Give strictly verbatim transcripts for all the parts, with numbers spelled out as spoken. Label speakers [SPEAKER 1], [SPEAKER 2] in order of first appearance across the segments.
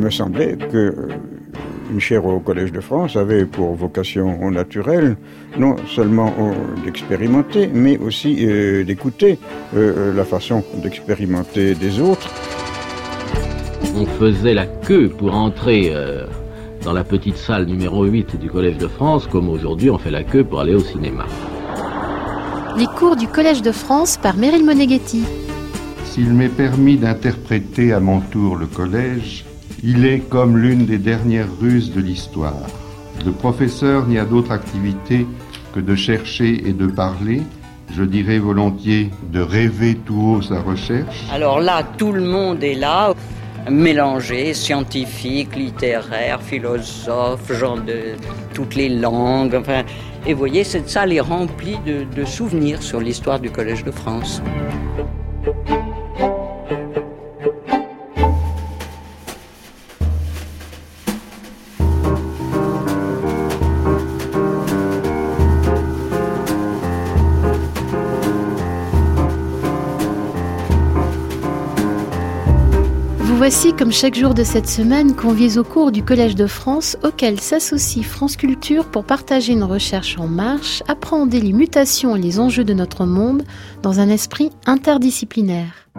[SPEAKER 1] me semblait que euh, une chaire au Collège de France avait pour vocation naturelle non seulement euh, d'expérimenter, mais aussi euh, d'écouter euh, la façon d'expérimenter des autres.
[SPEAKER 2] On faisait la queue pour entrer euh, dans la petite salle numéro huit du Collège de France, comme aujourd'hui on fait la queue pour aller au cinéma.
[SPEAKER 3] Les cours du Collège de France par Meryl Moneghetti.
[SPEAKER 4] S'il m'est permis d'interpréter à mon tour le collège, il est comme l'une des dernières ruses de l'histoire. Le professeur n'y a d'autre activité que de chercher et de parler, je dirais volontiers de rêver tout haut sa recherche.
[SPEAKER 5] Alors là, tout le monde est là, mélangé, scientifique, littéraire, philosophe, gens de toutes les langues, enfin... Et vous voyez, cette salle est remplie de, de souvenirs sur l'histoire du Collège de France.
[SPEAKER 3] Voici, comme chaque jour de cette semaine, conviés au cours du Collège de France, auquel s'associe France Culture pour partager une recherche en marche, appréhender les mutations et les enjeux de notre monde dans un esprit interdisciplinaire.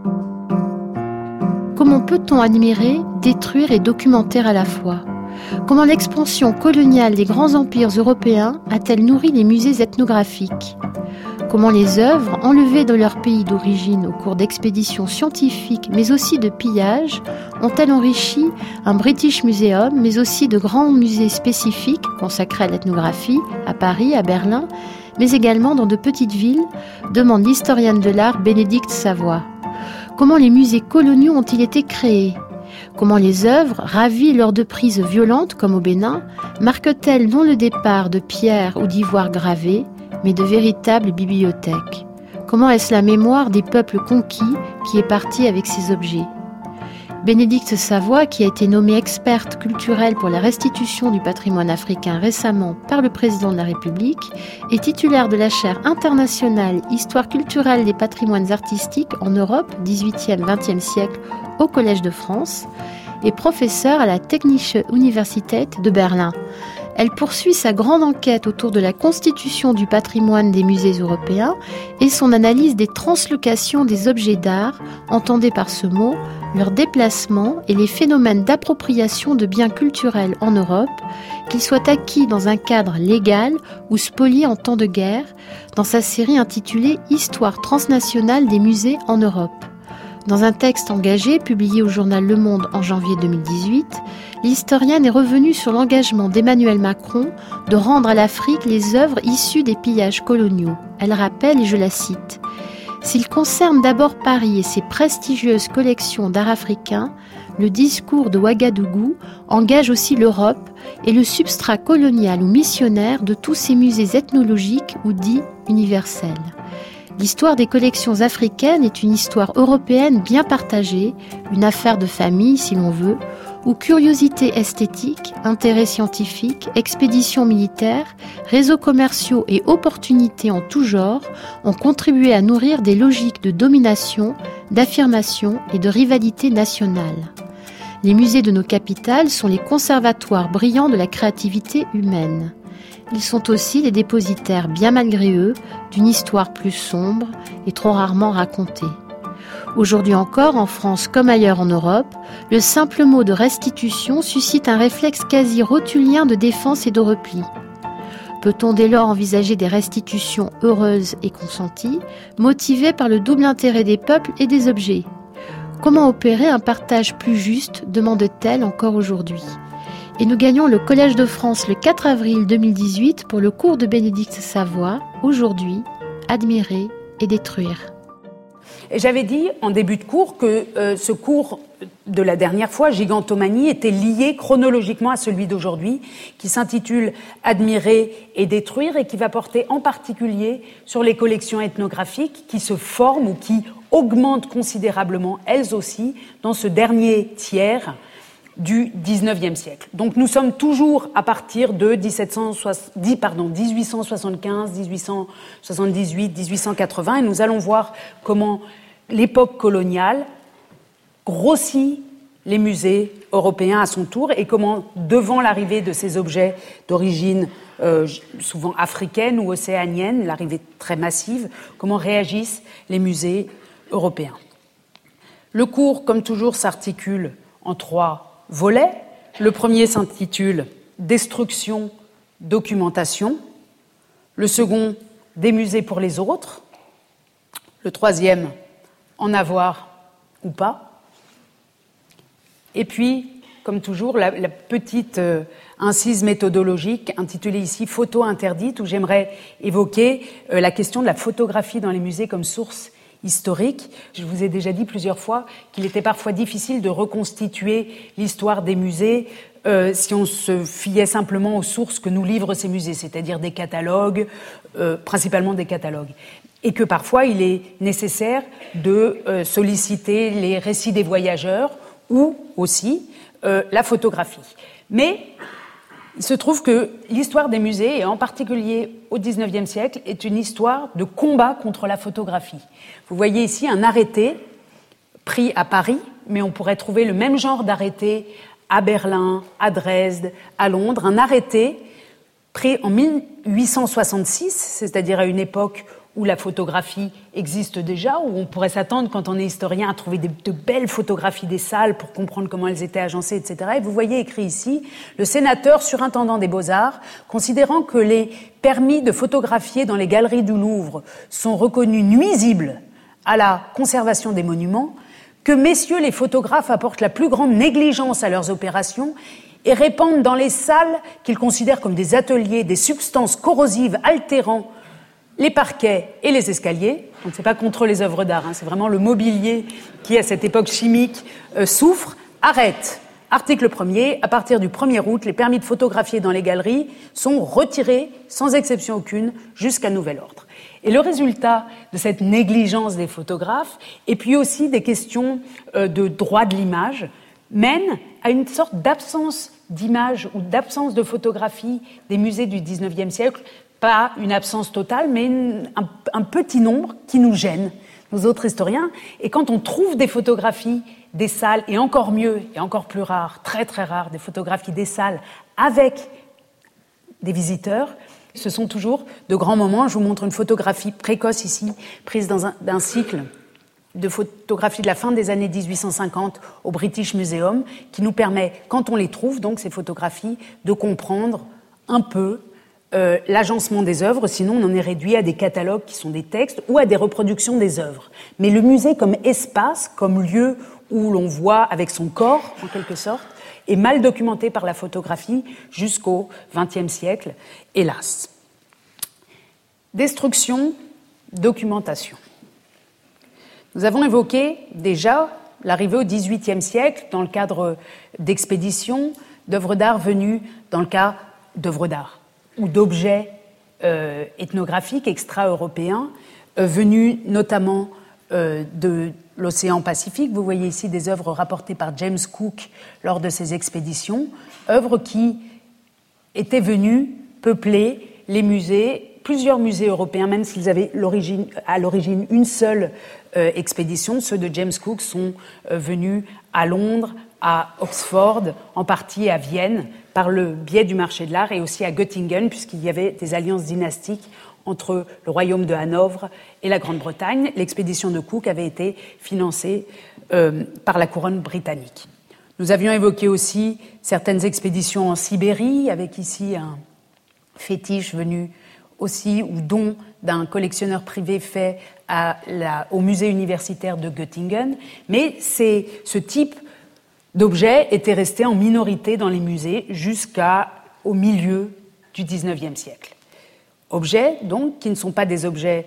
[SPEAKER 3] Comment peut-on admirer, détruire et documenter à la fois ? Comment l'expansion coloniale des grands empires européens a-t-elle nourri les musées ethnographiques ? Comment les œuvres, enlevées de leur pays d'origine au cours d'expéditions scientifiques, mais aussi de pillages, ont-elles enrichi un British Museum, mais aussi de grands musées spécifiques consacrés à l'ethnographie, à Paris, à Berlin, mais également dans de petites villes, demande l'historienne de l'art Bénédicte Savoy. Comment les musées coloniaux ont-ils été créés ? Comment les œuvres, ravies lors de prises violentes comme au Bénin, marquent-elles non le départ de pierres ou d'ivoire gravés, mais de véritables bibliothèques? Comment est-ce la mémoire des peuples conquis qui est partie avec ces objets ? Bénédicte Savoy, qui a été nommée experte culturelle pour la restitution du patrimoine africain récemment par le président de la République, est titulaire de la chaire internationale Histoire culturelle des patrimoines artistiques en Europe, dix-huitième vingtième siècle, au Collège de France, et professeure à la Technische Universität de Berlin. Elle poursuit sa grande enquête autour de la constitution du patrimoine des musées européens et son analyse des translocations des objets d'art, entendez par ce mot leur déplacement et les phénomènes d'appropriation de biens culturels en Europe, qu'ils soient acquis dans un cadre légal ou spoliés en temps de guerre, dans sa série intitulée « Histoire transnationale des musées en Europe ». Dans un texte engagé, publié au journal Le Monde en janvier deux mille dix-huit, l'historienne est revenue sur l'engagement d'Emmanuel Macron de rendre à l'Afrique les œuvres issues des pillages coloniaux. Elle rappelle, et je la cite, « S'il concerne d'abord Paris et ses prestigieuses collections d'art africain, le discours de Ouagadougou engage aussi l'Europe et le substrat colonial ou missionnaire de tous ces musées ethnologiques ou dits universels. L'histoire des collections africaines est une histoire européenne bien partagée, une affaire de famille si l'on veut, où curiosité esthétique, intérêt scientifique, expéditions militaires, réseaux commerciaux et opportunités en tout genre ont contribué à nourrir des logiques de domination, d'affirmation et de rivalité nationale. Les musées de nos capitales sont les conservatoires brillants de la créativité humaine. Ils sont aussi les dépositaires, bien malgré eux, d'une histoire plus sombre et trop rarement racontée. Aujourd'hui encore, en France comme ailleurs en Europe, le simple mot de restitution suscite un réflexe quasi rotulien de défense et de repli. Peut-on dès lors envisager des restitutions heureuses et consenties, motivées par le double intérêt des peuples et des objets ? Comment opérer un partage plus juste, demande-t-elle encore aujourd'hui ? Et nous gagnons le Collège de France le quatre avril deux mille dix-huit pour le cours de Bénédicte Savoy, aujourd'hui, admirer et détruire.
[SPEAKER 6] Et j'avais dit en début de cours que euh, ce cours de la dernière fois, Gigantomanie, était lié chronologiquement à celui d'aujourd'hui, qui s'intitule « Admirer et détruire » et qui va porter en particulier sur les collections ethnographiques qui se forment ou qui augmentent considérablement, elles aussi, dans ce dernier tiers du dix-neuvième siècle. Donc nous sommes toujours à partir de dix-huit cent soixante-quinze, dix-huit cent soixante-dix-huit, dix-huit cent quatre-vingts et nous allons voir comment l'époque coloniale grossit les musées européens à son tour et comment, devant l'arrivée de ces objets d'origine euh, souvent africaine ou océanienne, l'arrivée très massive, comment réagissent les musées européens. Le cours, comme toujours, s'articule en trois volets. Le premier s'intitule « Destruction, documentation ». Le second, « Des musées pour les autres ». Le troisième, « En avoir ou pas ». Et puis, comme toujours, la, la petite euh, incise méthodologique intitulée ici « Photos interdites » où j'aimerais évoquer euh, la question de la photographie dans les musées comme source historique. Je vous ai déjà dit plusieurs fois qu'il était parfois difficile de reconstituer l'histoire des musées euh, si on se fiait simplement aux sources que nous livrent ces musées, c'est-à-dire des catalogues, euh, principalement des catalogues. Et que parfois il est nécessaire de euh, solliciter les récits des voyageurs ou aussi euh, la photographie. Mais il se trouve que l'histoire des musées, et en particulier au dix-neuvième siècle, est une histoire de combat contre la photographie. Vous voyez ici un arrêté pris à Paris, mais on pourrait trouver le même genre d'arrêté à Berlin, à Dresde, à Londres, un arrêté pris en mille huit cent soixante-six, c'est-à-dire à une époque où la photographie existe déjà, où on pourrait s'attendre, quand on est historien, à trouver de, de belles photographies des salles pour comprendre comment elles étaient agencées, et cetera. Et vous voyez écrit ici, le sénateur surintendant des Beaux-Arts, considérant que les permis de photographier dans les galeries du Louvre sont reconnus nuisibles à la conservation des monuments, que messieurs les photographes apportent la plus grande négligence à leurs opérations et répandent dans les salles qu'ils considèrent comme des ateliers des substances corrosives altérant les parquets et les escaliers. Donc c'est pas contre les œuvres d'art, hein, c'est vraiment le mobilier qui, à cette époque chimique, euh, souffre. Arrête. Article premier. À partir du premier août, les permis de photographier dans les galeries sont retirés, sans exception aucune, jusqu'à nouvel ordre. Et le résultat de cette négligence des photographes, et puis aussi des questions euh, de droit de l'image, mène à une sorte d'absence d'image ou d'absence de photographie des musées du dix-neuvième siècle. Pas une absence totale, mais une, un, un petit nombre qui nous gêne, nous autres historiens. Et quand on trouve des photographies des salles, et encore mieux, et encore plus rare, très très rare, des photographies des salles avec des visiteurs, ce sont toujours de grands moments. Je vous montre une photographie précoce ici, prise dans un, d'un cycle de photographies de la fin des années dix-huit cent cinquante au British Museum, qui nous permet, quand on les trouve, donc ces photographies, de comprendre un peu Euh, l'agencement des œuvres, sinon on en est réduit à des catalogues qui sont des textes ou à des reproductions des œuvres. Mais le musée comme espace, comme lieu où l'on voit avec son corps, en quelque sorte, est mal documenté par la photographie jusqu'au vingtième siècle, hélas. Destruction, documentation. Nous avons évoqué déjà l'arrivée au dix-huitième siècle dans le cadre d'expéditions, d'œuvres d'art venues dans le cas d'œuvres d'art ou d'objets euh, ethnographiques extra-européens euh, venus notamment euh, de l'océan Pacifique. Vous voyez ici des œuvres rapportées par James Cook lors de ses expéditions, œuvres qui étaient venues peupler les musées, plusieurs musées européens, même s'ils avaient l'origine, à l'origine une seule euh, expédition. Ceux de James Cook sont euh, venus à Londres, à Oxford, en partie à Vienne, par le biais du marché de l'art, et aussi à Göttingen, puisqu'il y avait des alliances dynastiques entre le royaume de Hanovre et la Grande-Bretagne. L'expédition de Cook avait été financée euh, par la couronne britannique. Nous avions évoqué aussi certaines expéditions en Sibérie, avec ici un fétiche venu aussi, ou don d'un collectionneur privé fait à la, au musée universitaire de Göttingen. Mais c'est ce type d'objets étaient restés en minorité dans les musées jusqu'au milieu du dix-neuvième siècle. Objets, donc, qui ne sont pas des objets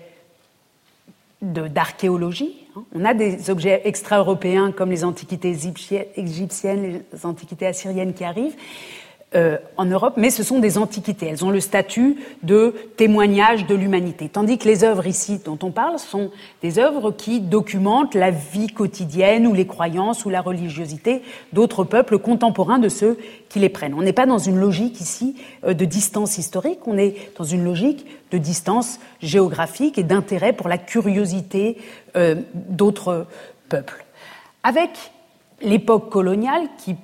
[SPEAKER 6] de, d'archéologie. Hein. On a des objets extra-européens comme les antiquités égyptiennes, les antiquités assyriennes qui arrivent euh, en Europe, mais ce sont des antiquités. Elles ont le statut de témoignage de l'humanité. Tandis que les œuvres ici dont on parle sont des œuvres qui documentent la vie quotidienne ou les croyances ou la religiosité d'autres peuples contemporains de ceux qui les prennent. On n'est pas dans une logique ici euh, de distance historique, on est dans une logique de distance géographique et d'intérêt pour la curiosité euh, d'autres peuples. Avec l'époque coloniale qui,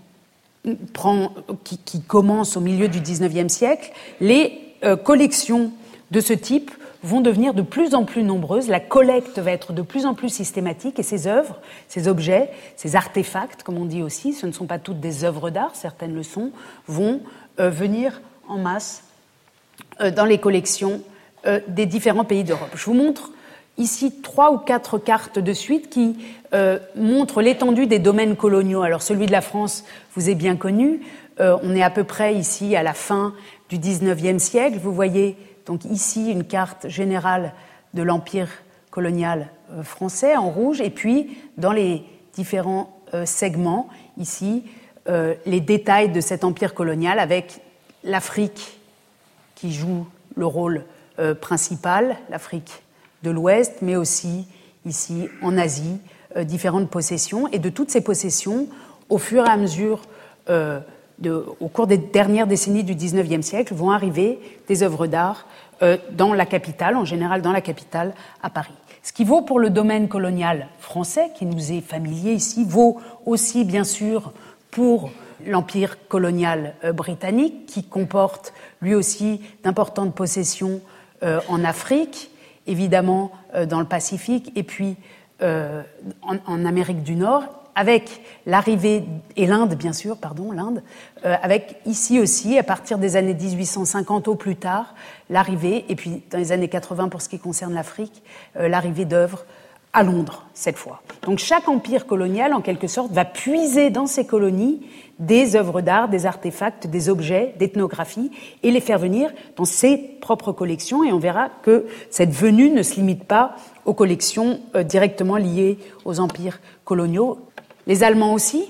[SPEAKER 6] prend, qui, qui commence au milieu du dix-neuvième siècle, les euh, collections de ce type vont devenir de plus en plus nombreuses, la collecte va être de plus en plus systématique et ces œuvres, ces objets, ces artefacts, comme on dit aussi, ce ne sont pas toutes des œuvres d'art, certaines le sont, vont euh, venir en masse euh, dans les collections euh, des différents pays d'Europe. Je vous montre ici trois ou quatre cartes de suite qui euh, montrent l'étendue des domaines coloniaux. Alors celui de la France vous est bien connu, euh, on est à peu près ici à la fin du dix-neuvième siècle, vous voyez donc ici une carte générale de l'empire colonial euh, français en rouge, et puis dans les différents euh, segments, ici, euh, les détails de cet empire colonial avec l'Afrique qui joue le rôle euh, principal, l'Afrique de l'Ouest, mais aussi ici en Asie, euh, différentes possessions, et de toutes ces possessions, au fur et à mesure euh, De, au cours des dernières décennies du dix-neuvième siècle, vont arriver des œuvres d'art euh, dans la capitale, en général dans la capitale, à Paris. Ce qui vaut pour le domaine colonial français, qui nous est familier ici, vaut aussi, bien sûr, pour l'empire colonial euh, britannique, qui comporte lui aussi d'importantes possessions euh, en Afrique, évidemment euh, dans le Pacifique, et puis euh, en, en Amérique du Nord, avec l'arrivée, et l'Inde bien sûr, pardon, l'Inde, euh, avec ici aussi, à partir des années dix-huit cent cinquante au plus tard, l'arrivée, et puis dans les années quatre-vingts pour ce qui concerne l'Afrique, euh, l'arrivée d'œuvres à Londres, cette fois. Donc chaque empire colonial, en quelque sorte, va puiser dans ses colonies des œuvres d'art, des artefacts, des objets, d'ethnographie, et les faire venir dans ses propres collections, et on verra que cette venue ne se limite pas aux collections euh, directement liées aux empires coloniaux. Les Allemands aussi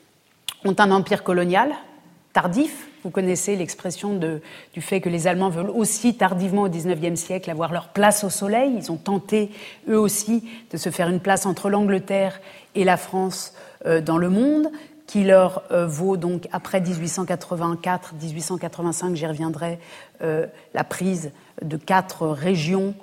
[SPEAKER 6] ont un empire colonial tardif. Vous connaissez l'expression de, du fait que les Allemands veulent aussi tardivement au dix-neuvième siècle avoir leur place au soleil. Ils ont tenté, eux aussi, de se faire une place entre l'Angleterre et la France euh, dans le monde, qui leur euh, vaut donc, après dix-huit cent quatre-vingt-quatre dix-huit cent quatre-vingt-cinq, j'y reviendrai, euh, la prise de quatre régions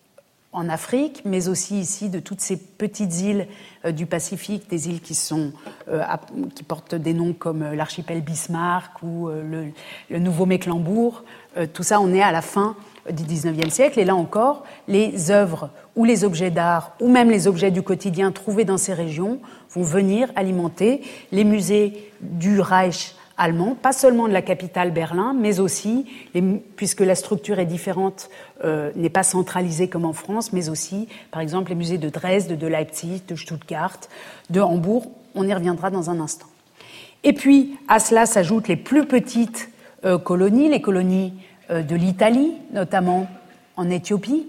[SPEAKER 6] en Afrique, mais aussi ici de toutes ces petites îles euh, du Pacifique, des îles qui sont euh, à, qui portent des noms comme euh, l'archipel Bismarck ou euh, le, le Nouveau-Mecklembourg. Euh, tout ça, on est à la fin euh, du dix-neuvième siècle, et là encore, les œuvres ou les objets d'art ou même les objets du quotidien trouvés dans ces régions vont venir alimenter les musées du Reich allemand, pas seulement de la capitale Berlin, mais aussi, les, puisque la structure est différente, euh, n'est pas centralisée comme en France, mais aussi, par exemple, les musées de Dresde, de Leipzig, de Stuttgart, de Hambourg. On y reviendra dans un instant. Et puis, à cela s'ajoutent les plus petites euh, colonies, les colonies euh, de l'Italie, notamment en Éthiopie,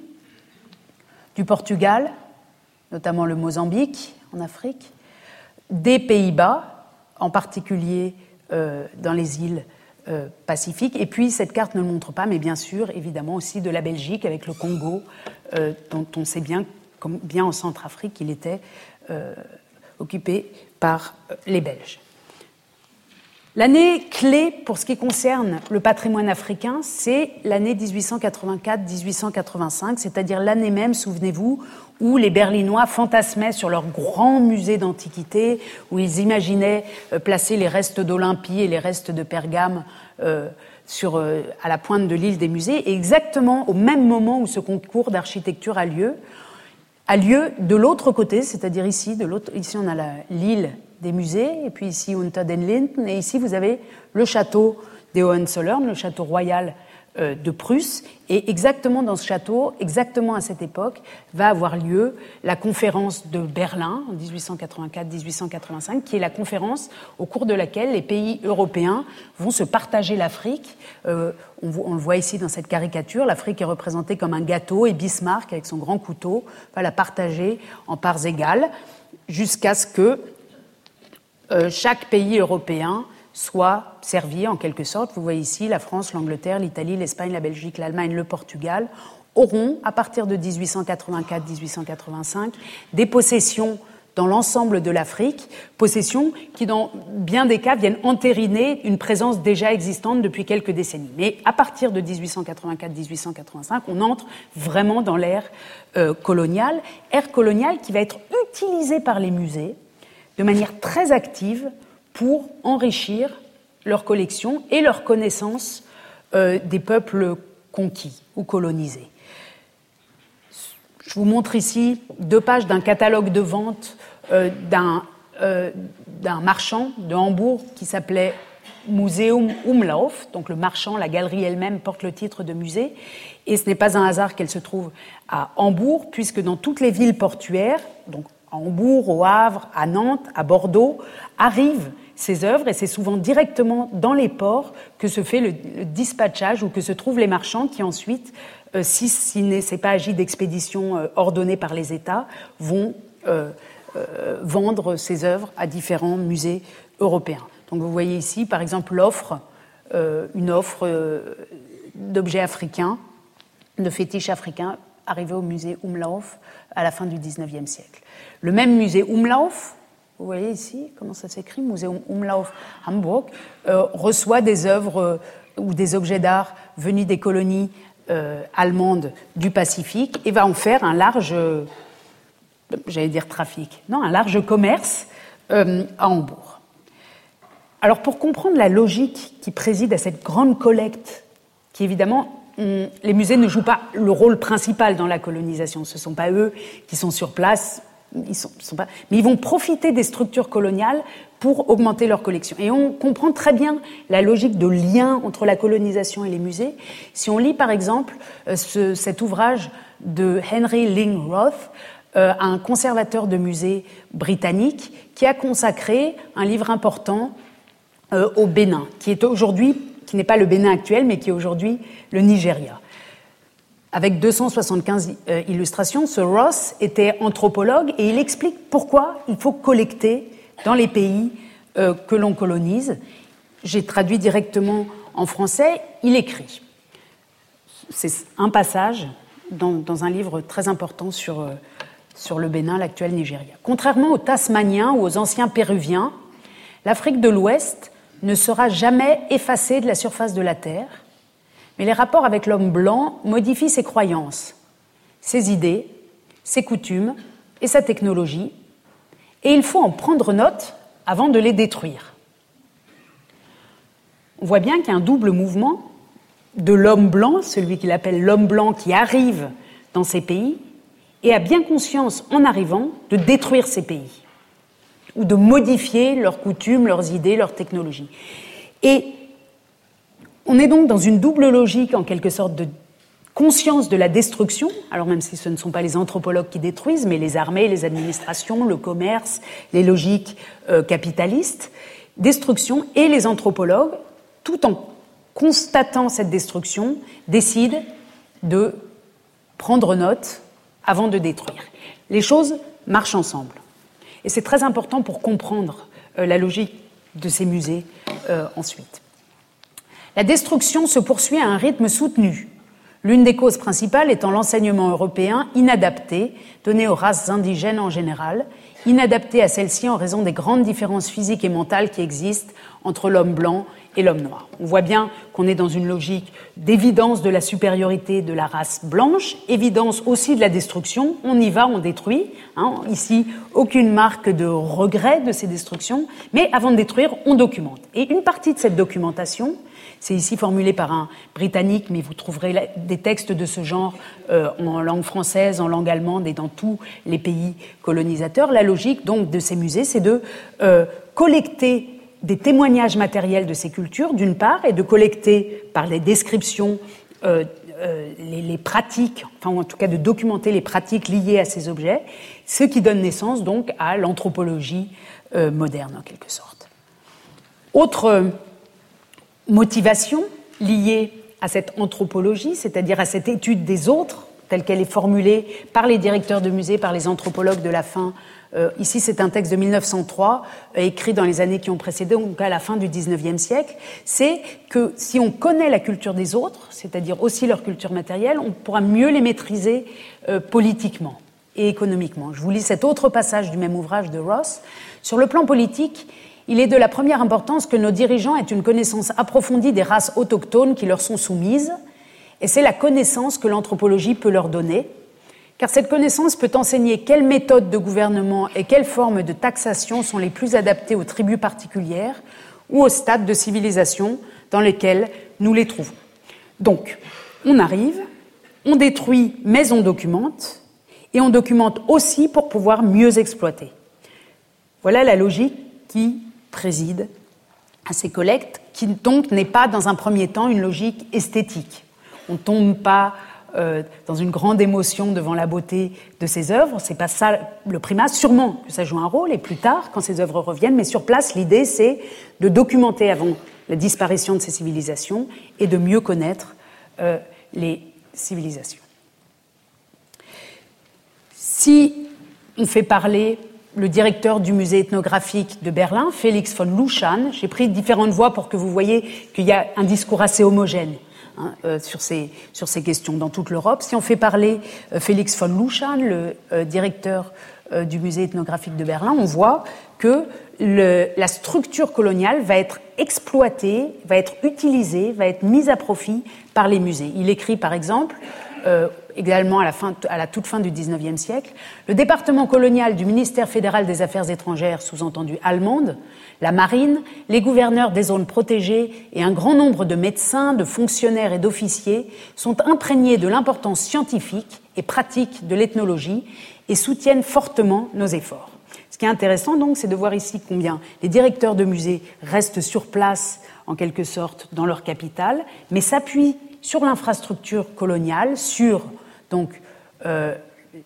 [SPEAKER 6] du Portugal, notamment le Mozambique, en Afrique, des Pays-Bas, en particulier Euh, dans les îles euh, Pacifiques. Et puis, cette carte ne le montre pas, mais bien sûr, évidemment, aussi de la Belgique, avec le Congo, euh, dont on sait bien, comme bien en Centrafrique, qu'il était euh, occupé par euh, les Belges. L'année clé pour ce qui concerne le patrimoine africain, c'est l'année dix-huit cent quatre-vingt-quatre dix-huit cent quatre-vingt-cinq, c'est-à-dire l'année même, souvenez-vous, où les Berlinois fantasmaient sur leur grand musée d'antiquité, où ils imaginaient euh, placer les restes d'Olympie et les restes de Pergame euh, sur, euh, à la pointe de l'île des musées, et exactement au même moment où ce concours d'architecture a lieu, a lieu de l'autre côté, c'est-à-dire ici, de l'autre, ici on a la, l'île des musées, et puis ici Unter den Linden, et ici vous avez le château des Hohenzollern, le château royal euh, de Prusse, et exactement dans ce château, exactement à cette époque, va avoir lieu la conférence de Berlin, en dix-huit cent quatre-vingt-quatre dix-huit cent quatre-vingt-cinq, qui est la conférence au cours de laquelle les pays européens vont se partager l'Afrique. Euh, on, on le voit ici dans cette caricature, l'Afrique est représentée comme un gâteau, et Bismarck, avec son grand couteau, va la partager en parts égales, jusqu'à ce que Euh, chaque pays européen soit servi en quelque sorte. Vous voyez ici la France, l'Angleterre, l'Italie, l'Espagne, la Belgique, l'Allemagne, le Portugal auront, à partir de dix-huit cent quatre-vingt-quatre dix-huit cent quatre-vingt-cinq, des possessions dans l'ensemble de l'Afrique, possessions qui, dans bien des cas, viennent entériner une présence déjà existante depuis quelques décennies. Mais à partir de dix-huit cent quatre-vingt-quatre dix-huit cent quatre-vingt-cinq, on entre vraiment dans l'ère euh, coloniale, ère coloniale qui va être utilisée par les musées de manière très active pour enrichir leur collection et leur connaissance euh, des peuples conquis ou colonisés. Je vous montre ici deux pages d'un catalogue de vente euh, d'un, euh, d'un marchand de Hambourg qui s'appelait Museum Umlauf, donc le marchand, la galerie elle-même porte le titre de musée, et ce n'est pas un hasard qu'elle se trouve à Hambourg, puisque dans toutes les villes portuaires, donc à Hambourg, au Havre, à Nantes, à Bordeaux, arrivent ces œuvres, et c'est souvent directement dans les ports que se fait le, le dispatchage ou que se trouvent les marchands qui ensuite, euh, si ce n'est pas agi d'expédition euh, ordonnée par les États, vont euh, euh, vendre ces œuvres à différents musées européens. Donc vous voyez ici, par exemple, l'offre, euh, une offre euh, d'objets africains, de fétiches africains, arrivés au musée Umlauf à la fin du dix-neuvième siècle. Le même musée Umlauf, vous voyez ici comment ça s'écrit, Museum Umlauf Hamburg, euh, reçoit des œuvres euh, ou des objets d'art venus des colonies euh, allemandes du Pacifique et va en faire un large, euh, j'allais dire trafic, non, un large commerce euh, à Hambourg. Alors pour comprendre la logique qui préside à cette grande collecte, qui évidemment, on, les musées ne jouent pas le rôle principal dans la colonisation, ce ne sont pas eux qui sont sur place, ils sont, sont pas, mais ils vont profiter des structures coloniales pour augmenter leur collection. Et on comprend très bien la logique de lien entre la colonisation et les musées. Si on lit par exemple ce, cet ouvrage de Henry Ling Roth, euh, un conservateur de musées britannique, qui a consacré un livre important euh, au Bénin, qui est aujourd'hui, qui n'est pas le Bénin actuel, mais qui est aujourd'hui le Nigeria. Avec deux cent soixante-quinze euh, illustrations, ce Ross était anthropologue et il explique pourquoi il faut collecter dans les pays euh, que l'on colonise. J'ai traduit directement en français. Il écrit. C'est un passage dans, dans un livre très important sur, euh, sur le Bénin, l'actuel Nigeria. Contrairement aux Tasmaniens ou aux anciens Péruviens, l'Afrique de l'Ouest ne sera jamais effacée de la surface de la Terre. Mais les rapports avec l'homme blanc modifient ses croyances, ses idées, ses coutumes et sa technologie, et il faut en prendre note avant de les détruire. On voit bien qu'il y a un double mouvement de l'homme blanc, celui qu'il appelle l'homme blanc qui arrive dans ces pays, et a bien conscience, en arrivant, de détruire ces pays, ou de modifier leurs coutumes, leurs idées, leurs technologies. Et on est donc dans une double logique, en quelque sorte, de conscience de la destruction, alors même si ce ne sont pas les anthropologues qui détruisent, mais les armées, les administrations, le commerce, les logiques euh, capitalistes, destruction, et les anthropologues, tout en constatant cette destruction, décident de prendre note avant de détruire. Les choses marchent ensemble. Et c'est très important pour comprendre euh, la logique de ces musées euh, ensuite. La destruction se poursuit à un rythme soutenu, l'une des causes principales étant l'enseignement européen inadapté donné aux races indigènes en général, inadapté à celles-ci en raison des grandes différences physiques et mentales qui existent entre l'homme blanc et l'homme noir. On voit bien qu'on est dans une logique d'évidence de la supériorité de la race blanche, évidence aussi de la destruction, on y va, on détruit, hein, ici aucune marque de regret de ces destructions, mais avant de détruire, on documente. Et une partie de cette documentation, c'est ici formulé par un Britannique, mais vous trouverez des textes de ce genre euh, en langue française, en langue allemande et dans tous les pays colonisateurs. La logique donc de ces musées, c'est de euh, collecter des témoignages matériels de ces cultures, d'une part, et de collecter par les descriptions euh, euh, les, les pratiques, enfin en tout cas de documenter les pratiques liées à ces objets, ce qui donne naissance donc à l'anthropologie euh, moderne en quelque sorte. Autre euh, motivation liée à cette anthropologie, c'est-à-dire à cette étude des autres, telle qu'elle est formulée par les directeurs de musées, par les anthropologues de la fin. Euh, ici, c'est un texte de mille neuf cent trois, euh, écrit dans les années qui ont précédé, donc à la fin du dix-neuvième siècle. C'est que si on connaît la culture des autres, c'est-à-dire aussi leur culture matérielle, on pourra mieux les maîtriser euh, politiquement et économiquement. Je vous lis cet autre passage du même ouvrage de Ross. Sur le plan politique, il est de la première importance que nos dirigeants aient une connaissance approfondie des races autochtones qui leur sont soumises, et c'est la connaissance que l'anthropologie peut leur donner, car cette connaissance peut enseigner quelles méthodes de gouvernement et quelles formes de taxation sont les plus adaptées aux tribus particulières ou aux stades de civilisation dans lesquels nous les trouvons. Donc, on arrive, on détruit, mais on documente, et on documente aussi pour pouvoir mieux exploiter. Voilà la logique qui préside à ces collectes, qui donc n'est pas dans un premier temps une logique esthétique. On ne tombe pas euh, dans une grande émotion devant la beauté de ces œuvres, c'est pas ça le primat, sûrement que ça joue un rôle, et plus tard, quand ces œuvres reviennent, mais sur place, l'idée c'est de documenter avant la disparition de ces civilisations et de mieux connaître euh, les civilisations. Si on fait parler le directeur du musée ethnographique de Berlin, Felix von Luschan, j'ai pris différentes voix pour que vous voyez qu'il y a un discours assez homogène hein, euh, sur, ces, sur ces questions dans toute l'Europe. Si on fait parler euh, Felix von Luschan, le euh, directeur euh, du musée ethnographique de Berlin, on voit que le, la structure coloniale va être exploitée, va être utilisée, va être mise à profit par les musées. Il écrit par exemple... Euh, également à la, fin, à la toute fin du dix-neuvième siècle, le département colonial du ministère fédéral des Affaires étrangères, sous-entendu allemande, la marine, les gouverneurs des zones protégées et un grand nombre de médecins, de fonctionnaires et d'officiers sont imprégnés de l'importance scientifique et pratique de l'ethnologie et soutiennent fortement nos efforts. Ce qui est intéressant donc, c'est de voir ici combien les directeurs de musées restent sur place, en quelque sorte, dans leur capitale, mais s'appuient sur l'infrastructure coloniale, sur donc euh,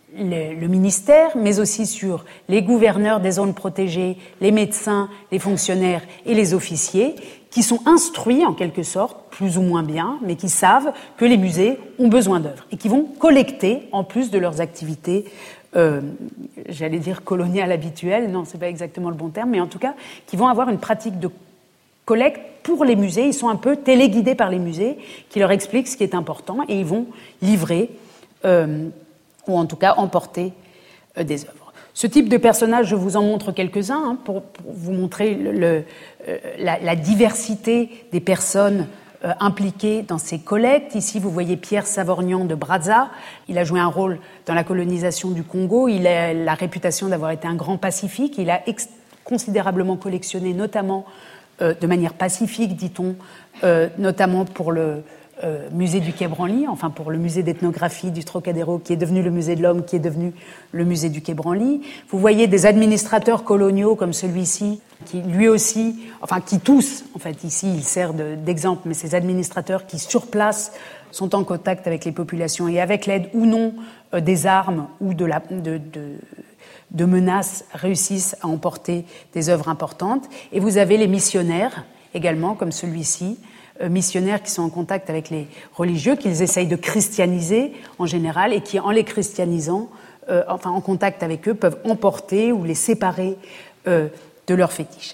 [SPEAKER 6] le, le ministère, mais aussi sur les gouverneurs des zones protégées, les médecins, les fonctionnaires et les officiers, qui sont instruits en quelque sorte, plus ou moins bien, mais qui savent que les musées ont besoin d'œuvres et qui vont collecter, en plus de leurs activités, euh, j'allais dire coloniales habituelles, non, c'est pas exactement le bon terme, mais en tout cas, qui vont avoir une pratique de collecte pour les musées. Ils sont un peu téléguidés par les musées qui leur expliquent ce qui est important et ils vont livrer euh, ou en tout cas emporter euh, des œuvres. Ce type de personnage, je vous en montre quelques-uns hein, pour, pour vous montrer le, le, euh, la, la diversité des personnes euh, impliquées dans ces collectes. Ici, vous voyez Pierre Savorgnan de Brazza. Il a joué un rôle dans la colonisation du Congo. Il a la réputation d'avoir été un grand pacifique. Il a ex- considérablement collectionné, notamment euh, de manière pacifique, dit-on, euh, notamment pour le Euh, musée du Quai Branly, enfin pour le musée d'ethnographie du Trocadéro qui est devenu le musée de l'homme, qui est devenu le musée du Quai Branly. Vous voyez des administrateurs coloniaux comme celui-ci, qui lui aussi, enfin qui tous, en fait ici il sert de, d'exemple, mais ces administrateurs qui sur place sont en contact avec les populations et avec l'aide ou non euh, des armes ou de, la, de, de, de menaces réussissent à emporter des œuvres importantes. Et vous avez les missionnaires également, comme celui-ci, missionnaires qui sont en contact avec les religieux, qu'ils essayent de christianiser en général, et qui, en les christianisant, euh, enfin en contact avec eux, peuvent emporter ou les séparer euh, de leurs fétiches.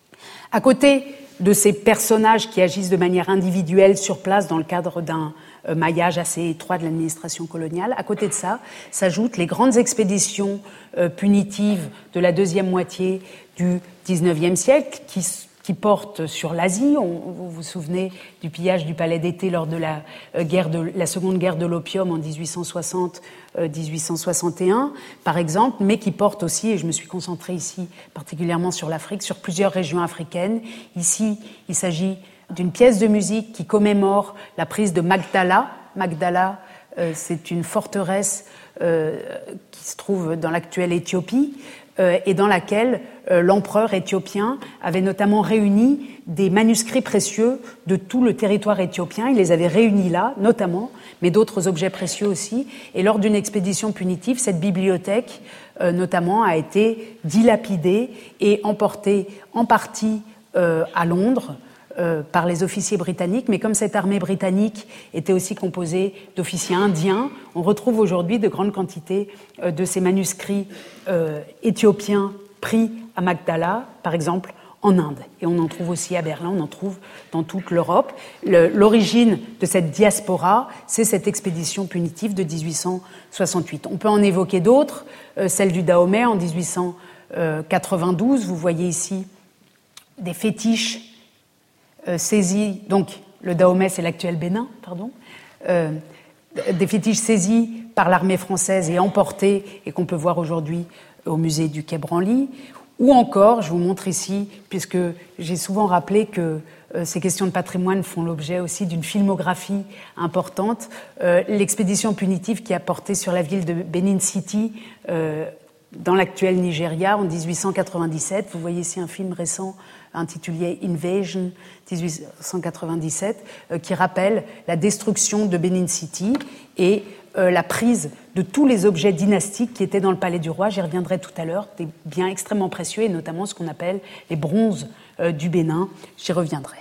[SPEAKER 6] À côté de ces personnages qui agissent de manière individuelle sur place dans le cadre d'un euh, maillage assez étroit de l'administration coloniale, à côté de ça, s'ajoutent les grandes expéditions euh, punitives de la deuxième moitié du dix-neuvième siècle, qui qui porte sur l'Asie. On, vous vous souvenez du pillage du palais d'été lors de la, euh, guerre de, la seconde guerre de l'opium en dix-huit cent soixante dix-huit cent soixante et un, par exemple, mais qui porte aussi, et je me suis concentrée ici particulièrement sur l'Afrique, sur plusieurs régions africaines. Ici, il s'agit d'une pièce de musique qui commémore la prise de Magdala. Magdala, euh, c'est une forteresse euh, qui se trouve dans l'actuelle Éthiopie, Euh, et dans laquelle euh, l'empereur éthiopien avait notamment réuni des manuscrits précieux de tout le territoire éthiopien. Il les avait réunis là, notamment, mais d'autres objets précieux aussi. Et lors d'une expédition punitive, cette bibliothèque, euh, notamment, a été dilapidée et emportée en partie euh, à Londres, Euh, par les officiers britanniques, mais comme cette armée britannique était aussi composée d'officiers indiens, on retrouve aujourd'hui de grandes quantités euh, de ces manuscrits euh, éthiopiens pris à Magdala, par exemple en Inde. Et on en trouve aussi à Berlin, on en trouve dans toute l'Europe. Le, l'origine de cette diaspora, c'est cette expédition punitive de dix-huit cent soixante-huit. On peut en évoquer d'autres, euh, celle du Dahomey en dix-huit cent quatre-vingt-douze. Vous voyez ici des fétiches Euh, saisis, donc le Dahomey c'est l'actuel Bénin, pardon, euh, des fétiches saisis par l'armée française et emportés, et qu'on peut voir aujourd'hui au musée du Quai Branly. Ou encore, je vous montre ici, puisque j'ai souvent rappelé que euh, ces questions de patrimoine font l'objet aussi d'une filmographie importante, euh, l'expédition punitive qui a porté sur la ville de Benin City, euh, dans l'actuel Nigeria, en dix-huit cent quatre-vingt-dix-sept. Vous voyez ici un film récent intitulé Invasion dix-huit cent quatre-vingt-dix-sept, euh, qui rappelle la destruction de Benin City et Euh, la prise de tous les objets dynastiques qui étaient dans le palais du roi. J'y reviendrai tout à l'heure, des biens extrêmement précieux, et notamment ce qu'on appelle les bronzes euh, du Bénin. J'y reviendrai.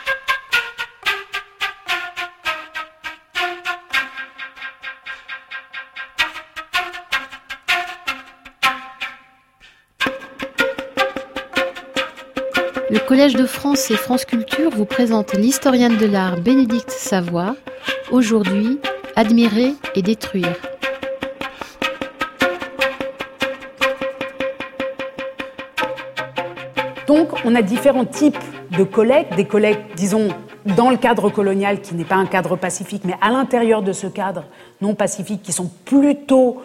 [SPEAKER 3] Le Collège de France et France Culture vous présente l'historienne de l'art Bénédicte Savoie, aujourd'hui admirer et détruire.
[SPEAKER 6] Donc, on a différents types de collectes, des collectes, disons, dans le cadre colonial, qui n'est pas un cadre pacifique, mais à l'intérieur de ce cadre non pacifique, qui sont plutôt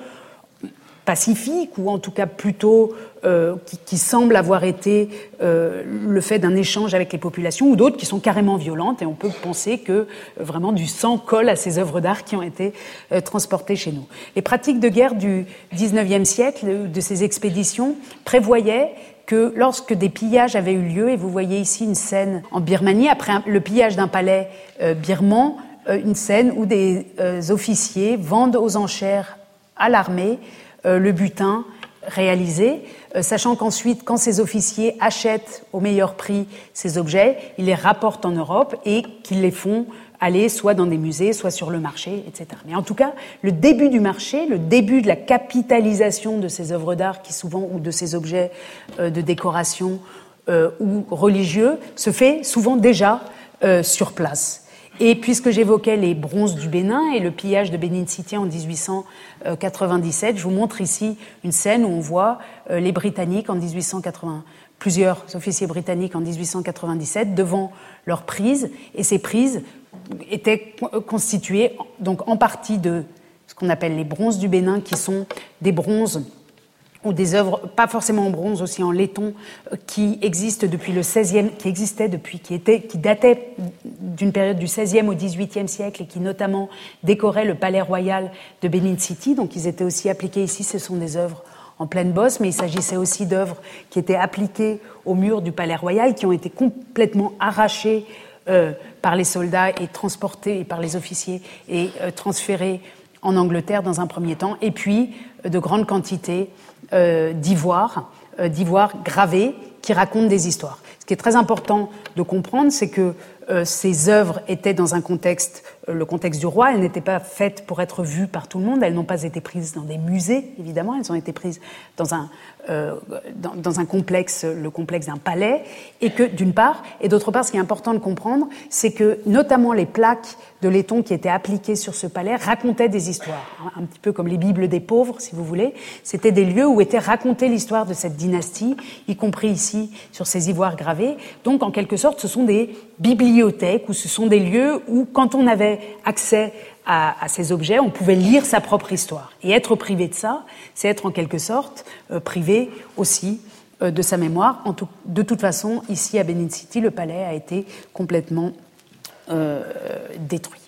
[SPEAKER 6] pacifiques, ou en tout cas plutôt euh, qui, qui semblent avoir été euh, le fait d'un échange avec les populations, ou d'autres qui sont carrément violentes, et on peut penser que euh, vraiment du sang colle à ces œuvres d'art qui ont été euh, transportées chez nous. Les pratiques de guerre du dix-neuvième siècle, de ces expéditions, prévoyaient que lorsque des pillages avaient eu lieu, et vous voyez ici une scène en Birmanie, après un, le pillage d'un palais euh, birman, euh, une scène où des euh, officiers vendent aux enchères à l'armée euh, le butin réalisé, euh, sachant qu'ensuite, quand ces officiers achètent au meilleur prix ces objets, ils les rapportent en Europe et qu'ils les font aller soit dans des musées, soit sur le marché, et cetera. Mais en tout cas, le début du marché, le début de la capitalisation de ces œuvres d'art, qui souvent, ou de ces objets euh, de décoration euh, ou religieux, se fait souvent déjà euh, sur place. Et puisque j'évoquais les bronzes du Bénin et le pillage de Benin City en dix-huit cent quatre-vingt-dix-sept, je vous montre ici une scène où on voit euh, les Britanniques en dix-huit cent quatre-vingts, plusieurs officiers britanniques en dix-huit cent quatre-vingt-dix-sept devant leurs prises, et ces prises étaient constituées donc en partie de ce qu'on appelle les bronzes du Bénin, qui sont des bronzes ou des œuvres, pas forcément en bronze, aussi en laiton, qui existent depuis le seizième, qui existaient depuis, qui étaient, qui dataient d'une période du seizième au dix-huitième siècle, et qui notamment décoraient le palais royal de Benin City. Donc ils étaient aussi appliqués ici, ce sont des œuvres en pleine bosse, mais il s'agissait aussi d'œuvres qui étaient appliquées au mur du palais royal, qui ont été complètement arrachées euh, par les soldats et transportées par les officiers et euh, transférées en Angleterre dans un premier temps, et puis euh, de grandes quantités euh, d'ivoire, euh, d'ivoire gravé, qui racontent des histoires. Ce qui est très important de comprendre, c'est que euh, ces œuvres étaient dans un contexte, euh, le contexte du roi. Elles n'étaient pas faites pour être vues par tout le monde. Elles n'ont pas été prises dans des musées, évidemment. Elles ont été prises dans un, euh, dans, dans un complexe, le complexe d'un palais. Et que, d'une part, et d'autre part, ce qui est important de comprendre, c'est que, notamment les plaques de laiton qui étaient appliquées sur ce palais racontaient des histoires. Un, un petit peu comme les Bibles des pauvres, si vous voulez. C'était des lieux où était racontée l'histoire de cette dynastie, y compris ici, sur ces ivoires gravés. Donc, en quelque sorte, ce sont des bibliothèques, ou ce sont des lieux où, quand on avait accès à, à ces objets, on pouvait lire sa propre histoire. Et être privé de ça, c'est être en quelque sorte euh, privé aussi euh, de sa mémoire. En tout, de toute façon, ici à Benin City, le palais a été complètement euh, détruit.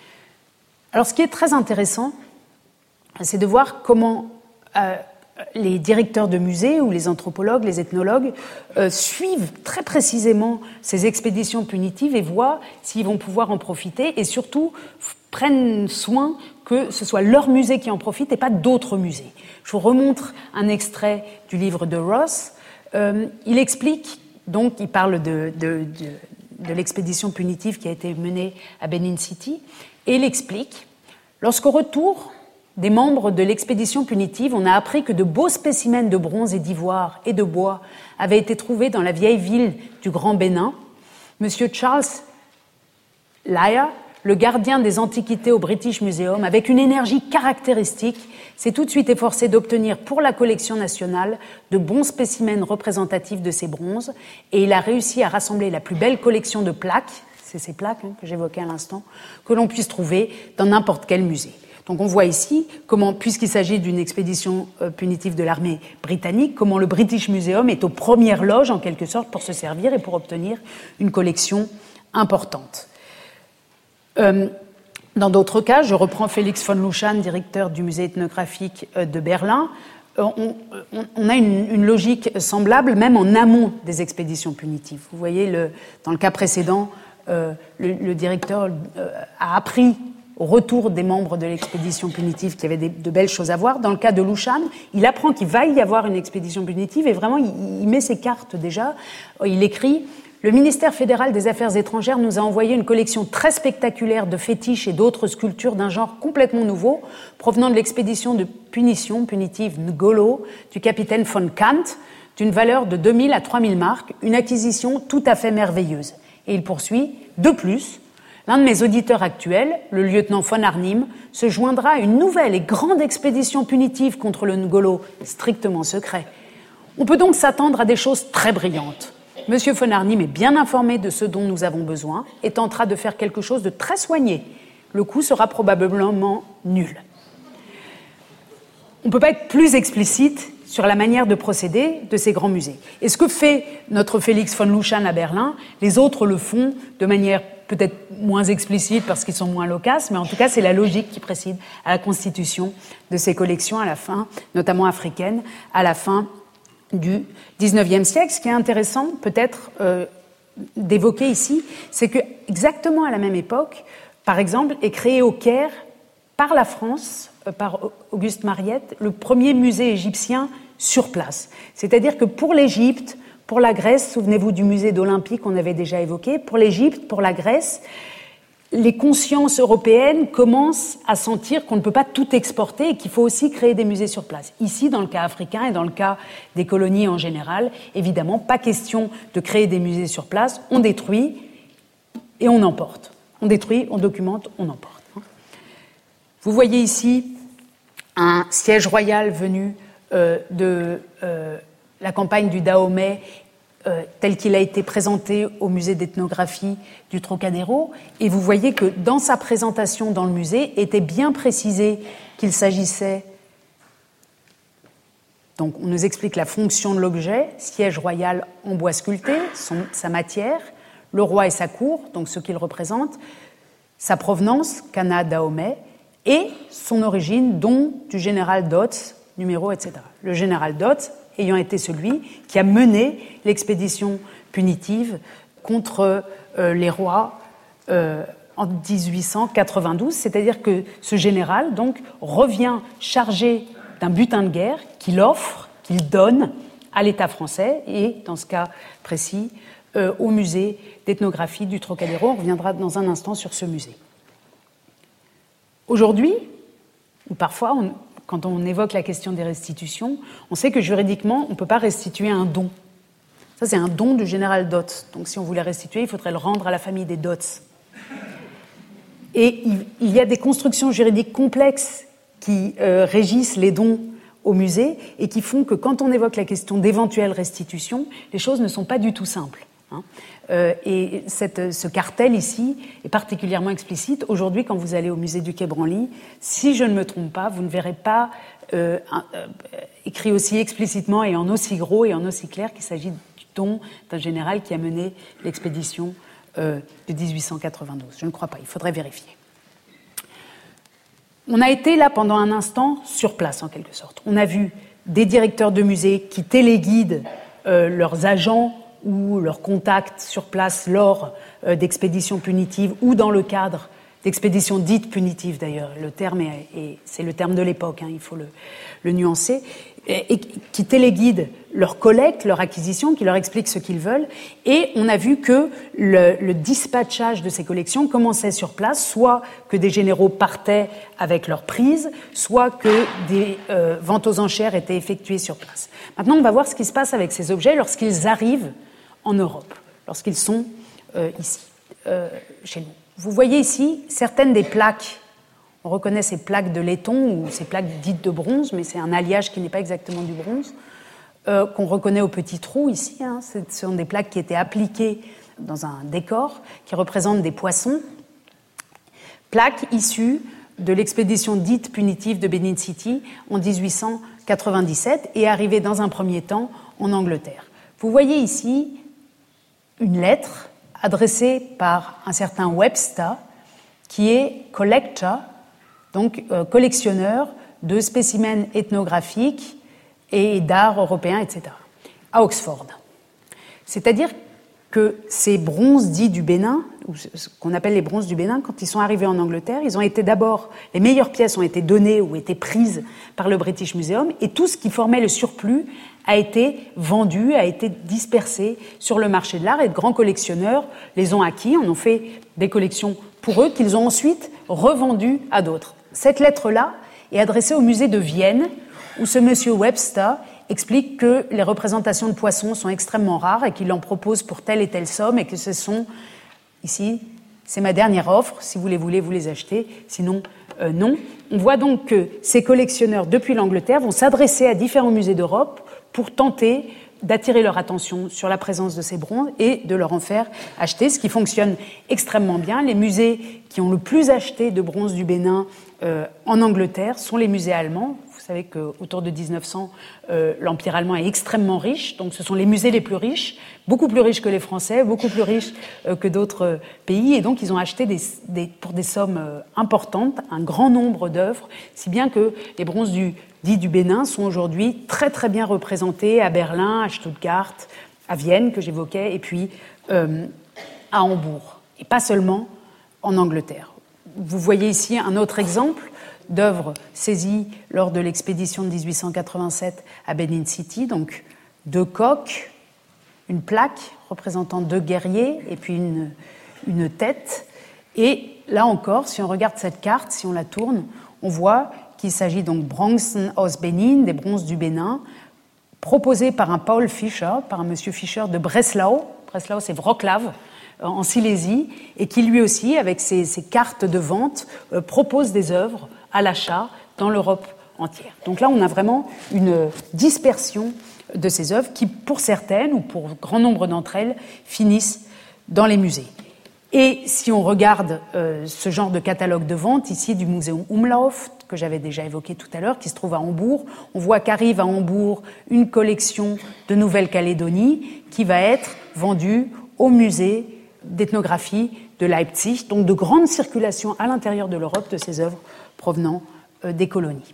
[SPEAKER 6] Alors, ce qui est très intéressant, c'est de voir comment euh, les directeurs de musées ou les anthropologues, les ethnologues euh, suivent très précisément ces expéditions punitives et voient s'ils vont pouvoir en profiter, et surtout f- prennent soin que ce soit leur musée qui en profite et pas d'autres musées. Je vous remontre un extrait du livre de Ross. Euh, il explique, donc il parle de, de, de, de l'expédition punitive qui a été menée à Benin City, et il explique, lorsqu'au retour des membres de l'expédition punitive, on a appris que de beaux spécimens de bronze et d'ivoire et de bois avaient été trouvés dans la vieille ville du Grand Bénin. Monsieur Charles Lyer, le gardien des antiquités au British Museum, avec une énergie caractéristique, s'est tout de suite efforcé d'obtenir pour la collection nationale de bons spécimens représentatifs de ces bronzes, et il a réussi à rassembler la plus belle collection de plaques, c'est ces plaques hein, que j'évoquais à l'instant, que l'on puisse trouver dans n'importe quel musée. Donc on voit ici comment, puisqu'il s'agit d'une expédition euh, punitive de l'armée britannique, comment le British Museum est aux premières loges en quelque sorte pour se servir et pour obtenir une collection importante. Euh, dans d'autres cas, je reprends Félix von Luschan, directeur du musée ethnographique euh, de Berlin. Euh, on, on, on a une, une logique semblable même en amont des expéditions punitives. Vous voyez, le, dans le cas précédent, euh, le, le directeur euh, a appris au retour des membres de l'expédition punitive qu'il y avait des, de belles choses à voir. Dans le cas de Luschan, il apprend qu'il va y avoir une expédition punitive et vraiment, il, il met ses cartes déjà. Il écrit « Le ministère fédéral des Affaires étrangères nous a envoyé une collection très spectaculaire de fétiches et d'autres sculptures d'un genre complètement nouveau, provenant de l'expédition de punition punitive Ngolo du capitaine von Kant, d'une valeur de deux mille à trois mille marks, une acquisition tout à fait merveilleuse. » Et il poursuit « De plus, l'un de mes auditeurs actuels, le lieutenant von Arnim, se joindra à une nouvelle et grande expédition punitive contre le Ngolo, strictement secret. On peut donc s'attendre à des choses très brillantes. Monsieur von Arnim est bien informé de ce dont nous avons besoin et tentera de faire quelque chose de très soigné. Le coût sera probablement nul. » On ne peut pas être plus explicite sur la manière de procéder de ces grands musées. Et ce que fait notre Félix von Luschan à Berlin, les autres le font de manière peut-être moins explicite parce qu'ils sont moins loquaces, mais en tout cas, c'est la logique qui précède à la constitution de ces collections à la fin, notamment africaines, à la fin du dix-neuvième siècle. Ce qui est intéressant, peut-être, euh, d'évoquer ici, c'est que exactement à la même époque, par exemple, est créé au Caire, par la France, euh, par Auguste Mariette, le premier musée égyptien sur place. C'est-à-dire que pour l'Égypte, pour la Grèce, souvenez-vous du musée d'Olympie qu'on avait déjà évoqué, pour l'Égypte, pour la Grèce, les consciences européennes commencent à sentir qu'on ne peut pas tout exporter et qu'il faut aussi créer des musées sur place. Ici, dans le cas africain et dans le cas des colonies en général, évidemment, pas question de créer des musées sur place, on détruit et on emporte. On détruit, on documente, on emporte. Vous voyez ici un siège royal venu euh, de euh, la campagne du Dahomey, Euh, tel qu'il a été présenté au musée d'ethnographie du Trocadéro. Et vous voyez que dans sa présentation dans le musée était bien précisé qu'il s'agissait... Donc on nous explique la fonction de l'objet, siège royal en bois sculpté, son, sa matière, le roi et sa cour, donc ce qu'il représente, sa provenance, Cana Dahomey, et son origine, don du général Dodds, numéro, et cetera. Le général Dodds ayant été celui qui a mené l'expédition punitive contre euh, les rois euh, en dix-huit cent quatre-vingt-douze, c'est-à-dire que ce général donc revient chargé d'un butin de guerre qu'il offre, qu'il donne à l'État français et, dans ce cas précis, euh, au musée d'ethnographie du Trocadéro. On reviendra dans un instant sur ce musée. Aujourd'hui, ou parfois, on, quand on évoque la question des restitutions, on sait que juridiquement, on ne peut pas restituer un don. Ça, c'est un don du général Dodds. Donc, si on voulait restituer, il faudrait le rendre à la famille des Dodds. Et il, il y a des constructions juridiques complexes qui euh, régissent les dons au musée et qui font que quand on évoque la question d'éventuelle restitution, les choses ne sont pas du tout simples. Hein. Euh, et cette, ce cartel ici est particulièrement explicite. Aujourd'hui, quand vous allez au musée du Quai Branly, si je ne me trompe pas, vous ne verrez pas euh, un, euh, écrit aussi explicitement et en aussi gros et en aussi clair qu'il s'agit du don d'un général qui a mené l'expédition euh, de dix-huit cent quatre-vingt-douze. Je ne crois pas, il faudrait vérifier. On a été là pendant un instant sur place, en quelque sorte. On a vu des directeurs de musées qui téléguident euh, leurs agents ou leurs contacts sur place lors euh, d'expéditions punitives ou dans le cadre d'expéditions dites punitives d'ailleurs. Le terme est, est c'est le terme de l'époque, hein, il faut le, le nuancer, et, et qui téléguident leur collecte, leur acquisition, qui leur expliquent ce qu'ils veulent. Et on a vu que le, le dispatchage de ces collections commençait sur place, soit que des généraux partaient avec leurs prises, soit que des euh, ventes aux enchères étaient effectuées sur place. Maintenant, on va voir ce qui se passe avec ces objets lorsqu'ils arrivent en Europe, lorsqu'ils sont euh, ici, euh, chez nous. Vous voyez ici certaines des plaques. On reconnaît ces plaques de laiton ou ces plaques dites de bronze, mais c'est un alliage qui n'est pas exactement du bronze, euh, qu'on reconnaît au petit trou ici. Hein. Ce sont des plaques qui étaient appliquées dans un décor qui représentent des poissons. Plaques issues de l'expédition dite punitive de Benin City en dix-huit cent quatre-vingt-dix-sept et arrivé dans un premier temps en Angleterre. Vous voyez ici une lettre adressée par un certain Webster, qui est collector, donc euh, collectionneur de spécimens ethnographiques et d'art européen, et cetera, à Oxford. C'est-à-dire que ces bronzes dits du Bénin, ou ce qu'on appelle les bronzes du Bénin, quand ils sont arrivés en Angleterre, ils ont été d'abord, les meilleures pièces ont été données ou été prises par le British Museum, et tout ce qui formait le surplus a été vendu, a été dispersé sur le marché de l'art, et de grands collectionneurs les ont acquis, en ont fait des collections pour eux, qu'ils ont ensuite revendues à d'autres. Cette lettre-là est adressée au musée de Vienne, où ce monsieur Webster explique que les représentations de poissons sont extrêmement rares et qu'il en propose pour telle et telle somme et que ce sont, ici, c'est ma dernière offre, si vous les voulez, vous les achetez, sinon, euh, non. On voit donc que ces collectionneurs, depuis l'Angleterre, vont s'adresser à différents musées d'Europe pour tenter d'attirer leur attention sur la présence de ces bronzes et de leur en faire acheter, ce qui fonctionne extrêmement bien. Les musées qui ont le plus acheté de bronzes du Bénin euh, en Angleterre sont les musées allemands. Vous savez qu'autour de dix-neuf cents, euh, l'Empire allemand est extrêmement riche, donc ce sont les musées les plus riches, beaucoup plus riches que les Français, beaucoup plus riches euh, que d'autres euh, pays, et donc ils ont acheté des, des, pour des sommes euh, importantes un grand nombre d'œuvres, si bien que les bronzes du, dits du Bénin sont aujourd'hui très très bien représentés à Berlin, à Stuttgart, à Vienne, que j'évoquais, et puis euh, à Hambourg, et pas seulement en Angleterre. Vous voyez ici un autre exemple d'œuvres saisies lors de l'expédition de dix-huit cent quatre-vingt-sept à Benin City, donc deux coques, une plaque représentant deux guerriers et puis une, une tête. Et là encore, si on regarde cette carte, si on la tourne, on voit qu'il s'agit donc Bronzen aus Benin, des bronzes du Bénin, proposés par un Paul Fischer, par un monsieur Fischer de Breslau. Breslau, c'est Wrocław, en Silésie, et qui lui aussi, avec ses, ses cartes de vente, euh, propose des œuvres à l'achat dans l'Europe entière. Donc là, on a vraiment une dispersion de ces œuvres qui, pour certaines, ou pour grand nombre d'entre elles, finissent dans les musées. Et si on regarde euh, ce genre de catalogue de vente, ici du Muséum Umlauf, que j'avais déjà évoqué tout à l'heure, qui se trouve à Hambourg, on voit qu'arrive à Hambourg une collection de Nouvelle-Calédonie qui va être vendue au musée d'ethnographie de Leipzig, donc de grande circulation à l'intérieur de l'Europe de ces œuvres provenant euh, des colonies.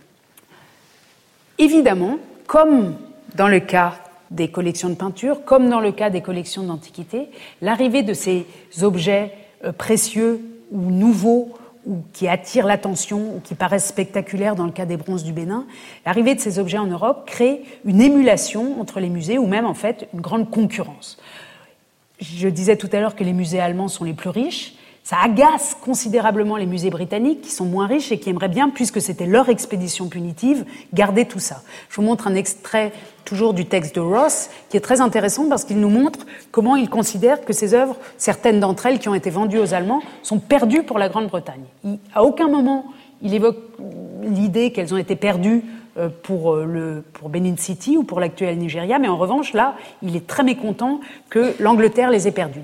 [SPEAKER 6] Évidemment, comme dans le cas des collections de peinture, comme dans le cas des collections d'antiquités, l'arrivée de ces objets euh, précieux ou nouveaux ou qui attirent l'attention ou qui paraissent spectaculaires dans le cas des bronzes du Bénin, l'arrivée de ces objets en Europe crée une émulation entre les musées ou même en fait une grande concurrence. Je disais tout à l'heure que les musées allemands sont les plus riches. Ça agace considérablement les musées britanniques qui sont moins riches et qui aimeraient bien, puisque c'était leur expédition punitive, garder tout ça. Je vous montre un extrait toujours du texte de Ross qui est très intéressant parce qu'il nous montre comment il considère que ces œuvres, certaines d'entre elles qui ont été vendues aux Allemands, sont perdues pour la Grande-Bretagne. Il, à aucun moment il évoque l'idée qu'elles ont été perdues pour, le, pour Benin City ou pour l'actuel Nigeria, mais en revanche, là, il est très mécontent que l'Angleterre les ait perdues.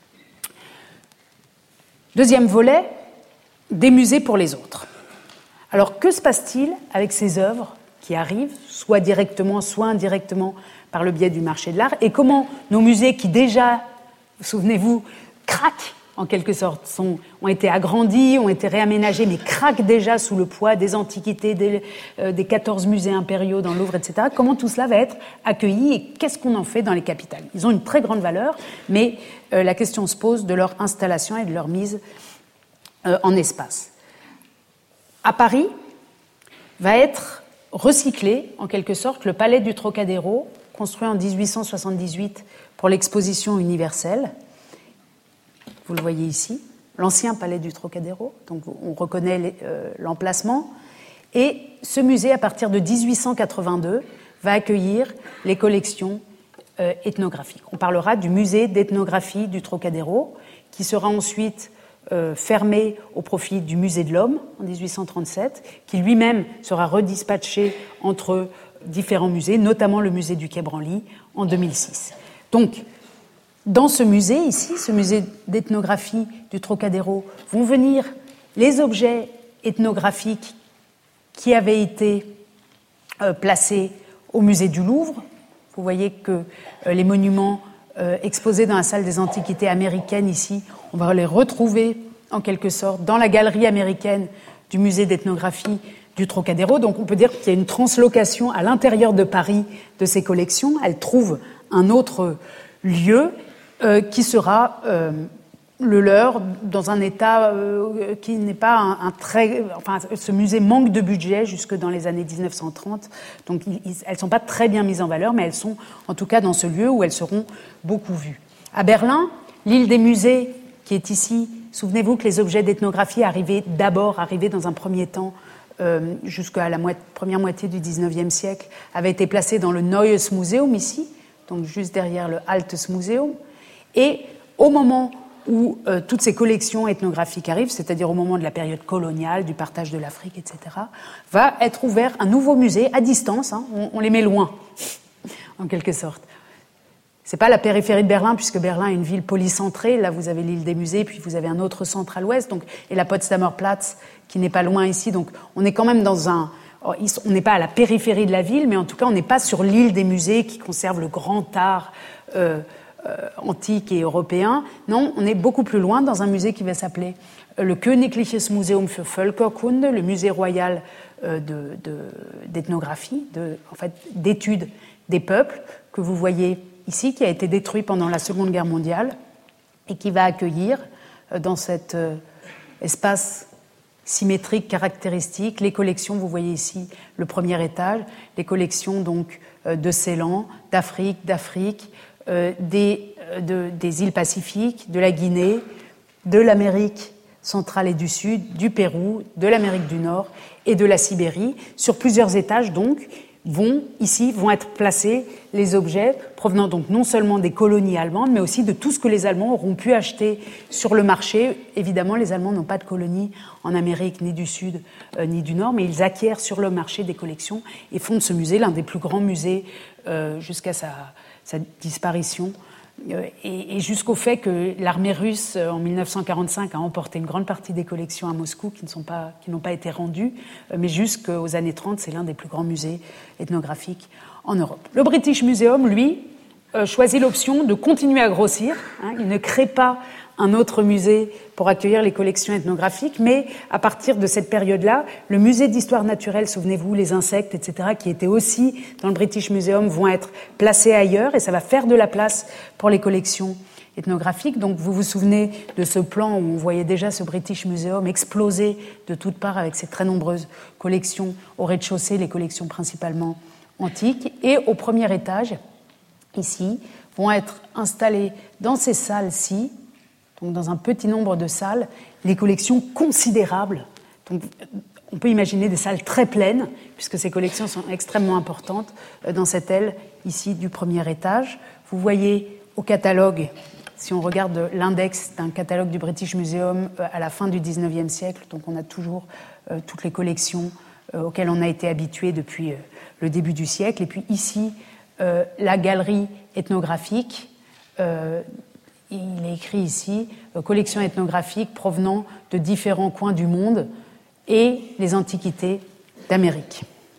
[SPEAKER 6] Deuxième volet, des musées pour les autres. Alors, que se passe-t-il avec ces œuvres qui arrivent, soit directement, soit indirectement, par le biais du marché de l'art, et comment nos musées qui déjà, souvenez-vous, craquent en quelque sorte, sont, ont été agrandis, ont été réaménagés, mais craquent déjà sous le poids des antiquités, des, euh, des quatorze musées impériaux dans le Louvre, et cetera. Comment tout cela va être accueilli et qu'est-ce qu'on en fait dans les capitales? Ils ont une très grande valeur, mais euh, la question se pose de leur installation et de leur mise euh, en espace. À Paris, va être recyclé, en quelque sorte, le palais du Trocadéro, construit en dix-huit cent soixante-dix-huit pour l'exposition universelle. Vous le voyez ici, l'ancien palais du Trocadéro, donc on reconnaît les, euh, l'emplacement. Et ce musée, à partir de dix-huit cent quatre-vingt-deux, va accueillir les collections euh, ethnographiques. On parlera du musée d'ethnographie du Trocadéro, qui sera ensuite euh, fermé au profit du musée de l'Homme en dix-huit cent trente-sept, qui lui-même sera redispatché entre différents musées, notamment le musée du Quai Branly en deux mille six. Donc, dans ce musée, ici, ce musée d'ethnographie du Trocadéro, vont venir les objets ethnographiques qui avaient été euh, placés au musée du Louvre. Vous voyez que euh, les monuments euh, exposés dans la salle des antiquités américaines ici, on va les retrouver en quelque sorte dans la galerie américaine du musée d'ethnographie du Trocadéro. Donc on peut dire qu'il y a une translocation à l'intérieur de Paris de ces collections. Elles trouvent un autre lieu euh, qui sera euh, le leur dans un état euh, qui n'est pas un, un très... Enfin, ce musée manque de budget jusque dans les années dix-neuf cent trente. Donc ils, elles ne sont pas très bien mises en valeur, mais elles sont en tout cas dans ce lieu où elles seront beaucoup vues. À Berlin, l'île des musées qui est ici, souvenez-vous que les objets d'ethnographie arrivaient d'abord, arrivaient dans un premier temps, euh, jusqu'à la moitié, première moitié du dix-neuvième siècle, avaient été placés dans le Neues Museum ici, donc juste derrière le Altes Museum. Et au moment où euh, toutes ces collections ethnographiques arrivent, c'est-à-dire au moment de la période coloniale, du partage de l'Afrique, et cetera, va être ouvert un nouveau musée à distance, hein, on, on les met loin, en quelque sorte. C'est pas la périphérie de Berlin, puisque Berlin est une ville polycentrée. Là, vous avez l'île des musées, puis vous avez un autre centre à l'ouest, donc, et la Potsdamer Platz, qui n'est pas loin ici. Donc, on est quand même dans un... On n'est pas à la périphérie de la ville, mais en tout cas, on n'est pas sur l'île des musées qui conserve le grand art euh, euh, antique et européen. Non, on est beaucoup plus loin, dans un musée qui va s'appeler le Königliches Museum für Völkerkunde, le musée royal euh, de, de, d'ethnographie, de, en fait, d'études des peuples, que vous voyez ici, qui a été détruit pendant la Seconde Guerre mondiale et qui va accueillir euh, dans cet euh, espace symétrique caractéristique les collections, vous voyez ici le premier étage, les collections donc euh, de Ceylan, d'Afrique, d'Afrique, euh, des, euh, de, des îles Pacifiques, de la Guinée, de l'Amérique centrale et du Sud, du Pérou, de l'Amérique du Nord et de la Sibérie. Sur plusieurs étages donc, vont, ici, vont être placés les objets provenant donc non seulement des colonies allemandes, mais aussi de tout ce que les Allemands auront pu acheter sur le marché. Évidemment, les Allemands n'ont pas de colonies en Amérique, ni du Sud, euh, ni du Nord, mais ils acquièrent sur le marché des collections et font de ce musée l'un des plus grands musées euh, jusqu'à sa, sa disparition. Et jusqu'au fait que l'armée russe, en mille neuf cent quarante-cinq, a emporté une grande partie des collections à Moscou qui ne sont pas, qui n'ont pas été rendues, mais jusqu'aux années trente, c'est l'un des plus grands musées ethnographiques en Europe. Le British Museum, lui, choisit l'option de continuer à grossir. Hein, il ne crée pas un autre musée pour accueillir les collections ethnographiques, mais à partir de cette période-là, le musée d'histoire naturelle, souvenez-vous, les insectes, et cetera, qui étaient aussi dans le British Museum, vont être placés ailleurs, et ça va faire de la place pour les collections ethnographiques. Donc vous vous souvenez de ce plan où on voyait déjà ce British Museum exploser de toutes parts avec ses très nombreuses collections au rez-de-chaussée, les collections principalement antiques, et au premier étage, ici, vont être installées dans ces salles-ci, donc dans un petit nombre de salles, des collections considérables. Donc, on peut imaginer des salles très pleines, puisque ces collections sont extrêmement importantes, dans cette aile ici du premier étage. Vous voyez au catalogue, si on regarde l'index d'un catalogue du British Museum à la fin du dix-neuvième siècle, donc on a toujours euh, toutes les collections euh, auxquelles on a été habitué depuis euh, le début du siècle. Et puis ici, euh, la galerie ethnographique. Euh, Il est écrit ici euh, « Collection ethnographique provenant de différents coins du monde et les antiquités d'Amérique ».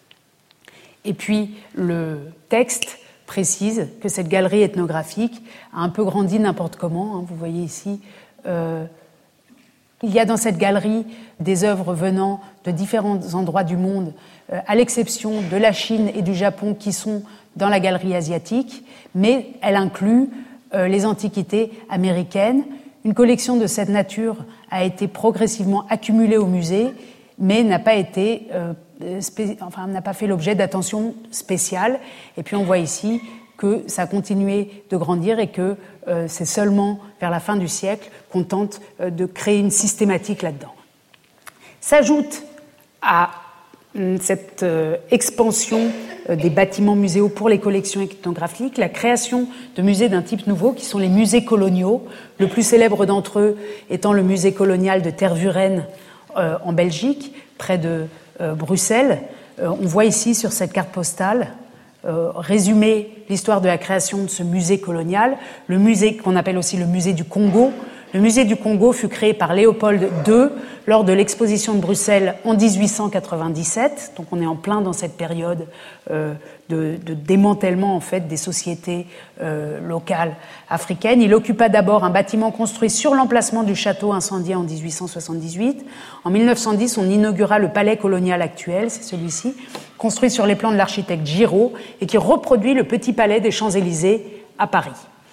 [SPEAKER 6] Et puis, le texte précise que cette galerie ethnographique a un peu grandi n'importe comment. Hein, vous voyez ici, euh, il y a dans cette galerie des œuvres venant de différents endroits du monde, euh, à l'exception de la Chine et du Japon qui sont dans la galerie asiatique, mais elle inclut les antiquités américaines. Une collection de cette nature a été progressivement accumulée au musée, mais n'a pas été, euh, spé... enfin, n'a pas fait l'objet d'attention spéciale. Et puis on voit ici que ça a continué de grandir et que euh, c'est seulement vers la fin du siècle qu'on tente euh, de créer une systématique là-dedans. S'ajoute à cette euh, expansion euh, des bâtiments muséaux pour les collections ethnographiques, la création de musées d'un type nouveau qui sont les musées coloniaux, le plus célèbre d'entre eux étant le musée colonial de Tervuren euh, en Belgique, près de euh, Bruxelles. Euh, on voit ici sur cette carte postale euh, résumer l'histoire de la création de ce musée colonial, le musée qu'on appelle aussi le musée du Congo, Le musée du Congo fut créé par Léopold deux lors de l'exposition de Bruxelles en dix-huit cent quatre-vingt-dix-sept. Donc on est en plein dans cette période euh, de, de démantèlement en fait des sociétés euh, locales africaines. Il occupa d'abord un bâtiment construit sur l'emplacement du château incendié en dix-huit cent soixante-dix-huit. En mille neuf cent dix, on inaugura le palais colonial actuel, c'est celui-ci, construit sur les plans de l'architecte Giraud et qui reproduit le petit palais des Champs-Élysées à Paris.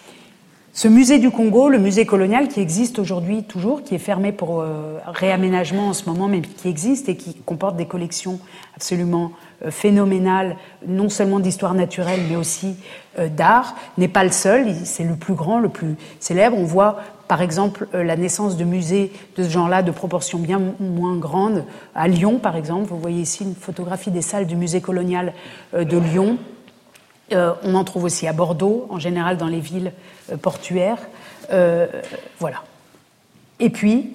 [SPEAKER 6] Ce musée du Congo, le musée colonial qui existe aujourd'hui toujours, qui est fermé pour euh, réaménagement en ce moment, mais qui existe et qui comporte des collections absolument euh, phénoménales, non seulement d'histoire naturelle, mais aussi euh, d'art, n'est pas le seul, c'est le plus grand, le plus célèbre. On voit par exemple euh, la naissance de musées de ce genre-là, de proportions bien m- moins grandes, à Lyon par exemple. Vous voyez ici une photographie des salles du musée colonial euh, de Lyon. Euh, on en trouve aussi à Bordeaux, en général dans les villes euh, portuaires. Euh, voilà. Et puis,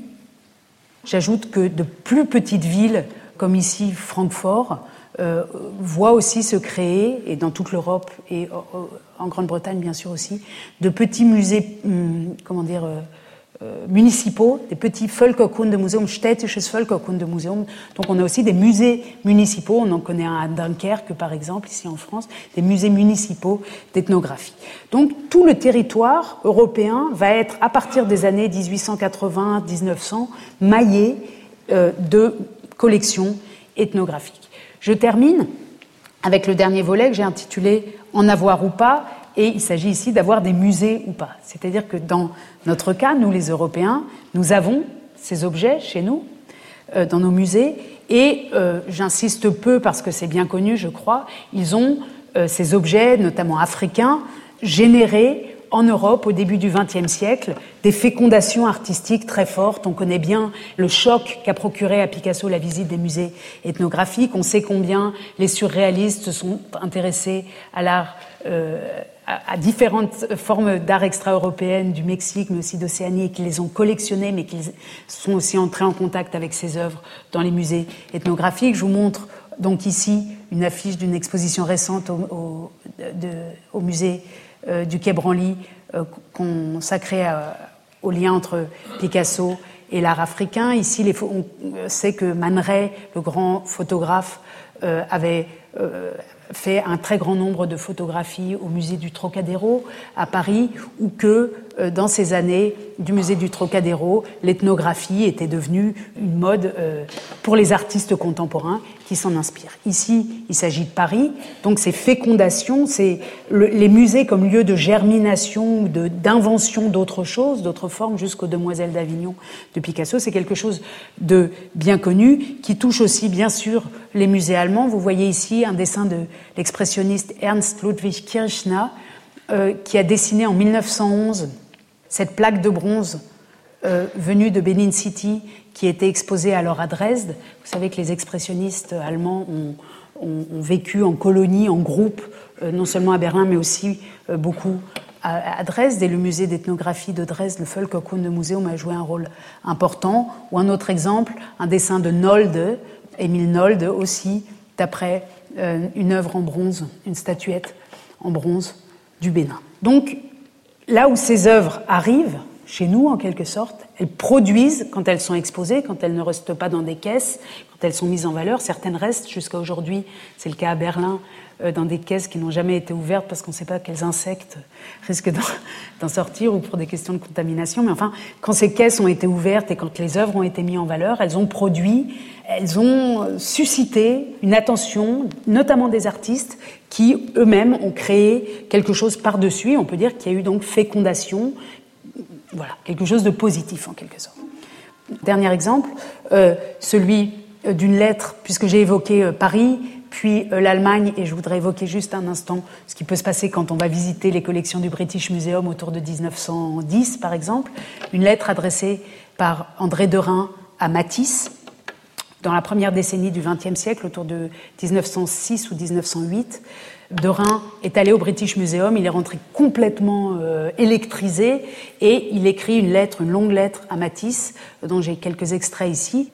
[SPEAKER 6] j'ajoute que de plus petites villes, comme ici Francfort, euh, voient aussi se créer, et dans toute l'Europe et euh, en Grande-Bretagne bien sûr aussi, de petits musées, hum, comment dire, euh, Euh, municipaux, des petits Völkerkundemuseum, städtisches Völkerkundemuseum. Donc on a aussi des musées municipaux, on en connaît un à Dunkerque par exemple, ici en France, des musées municipaux d'ethnographie. Donc tout le territoire européen va être, à partir des années dix-huit cent quatre-vingts à dix-neuf cents, maillé euh, de collections ethnographiques. Je termine avec le dernier volet que j'ai intitulé « En avoir ou pas ». Et il s'agit ici d'avoir des musées ou pas. C'est-à-dire que dans notre cas, nous les Européens, nous avons ces objets chez nous, euh, dans nos musées, et euh, j'insiste peu parce que c'est bien connu, je crois, ils ont euh, ces objets, notamment africains, générés en Europe au début du vingtième siècle, des fécondations artistiques très fortes. On connaît bien le choc qu'a procuré à Picasso la visite des musées ethnographiques. On sait combien les surréalistes se sont intéressés à l'art, euh, à, à différentes formes d'art extra-européennes du Mexique, mais aussi d'Océanie, et qu'ils les ont collectionnées, mais qu'ils sont aussi entrés en contact avec ces œuvres dans les musées ethnographiques. Je vous montre donc ici une affiche d'une exposition récente au, au, de, au musée Euh, du Quai Branly, euh, consacré à, au lien entre Picasso et l'art africain. Ici, les, on sait que Man Ray, le grand photographe, euh, avait euh, fait un très grand nombre de photographies au musée du Trocadéro à Paris, ou que euh, dans ces années du musée du Trocadéro, l'ethnographie était devenue une mode euh, pour les artistes contemporains qui s'en inspirent. Ici, il s'agit de Paris, donc ces fécondations, c'est le, les musées comme lieu de germination ou de, d'invention d'autres choses, d'autres formes, jusqu'aux Demoiselles d'Avignon de Picasso. C'est quelque chose de bien connu, qui touche aussi, bien sûr, les musées allemands. Vous voyez ici un dessin de l'expressionniste Ernst Ludwig Kirchner, euh, qui a dessiné en mille neuf cent onze cette plaque de bronze euh, venue de Benin City, qui était exposée alors à Dresde. Vous savez que les expressionnistes allemands ont, ont, ont vécu en colonie, en groupe, euh, non seulement à Berlin, mais aussi euh, beaucoup à, à Dresde. Et le musée d'ethnographie de Dresde, le Völkerkundemuseum, a joué un rôle important. Ou un autre exemple, un dessin de Nolde, Émile Nolde aussi, d'après euh, une œuvre en bronze, une statuette en bronze du Bénin. Donc, là où ces œuvres arrivent, chez nous en quelque sorte, elles produisent quand elles sont exposées, quand elles ne restent pas dans des caisses, quand elles sont mises en valeur. Certaines restent jusqu'à aujourd'hui, c'est le cas à Berlin, euh, dans des caisses qui n'ont jamais été ouvertes parce qu'on ne sait pas quels insectes risquent d'en, d'en sortir ou pour des questions de contamination. Mais enfin, quand ces caisses ont été ouvertes et quand les œuvres ont été mises en valeur, elles ont produit, elles ont suscité une attention, notamment des artistes, qui eux-mêmes ont créé quelque chose par-dessus. On peut dire qu'il y a eu donc fécondation, voilà, quelque chose de positif en quelque sorte. Dernier exemple, euh, celui d'une lettre, puisque j'ai évoqué euh, Paris, puis euh, l'Allemagne, et je voudrais évoquer juste un instant ce qui peut se passer quand on va visiter les collections du British Museum autour de dix-neuf cent dix, par exemple. Une lettre adressée par André Derain à Matisse, dans la première décennie du vingtième siècle, autour de dix-neuf cent six ou dix-neuf cent huit. Derain est allé au British Museum, il est rentré complètement euh, électrisé et il écrit une lettre, une longue lettre à Matisse, dont j'ai quelques extraits ici.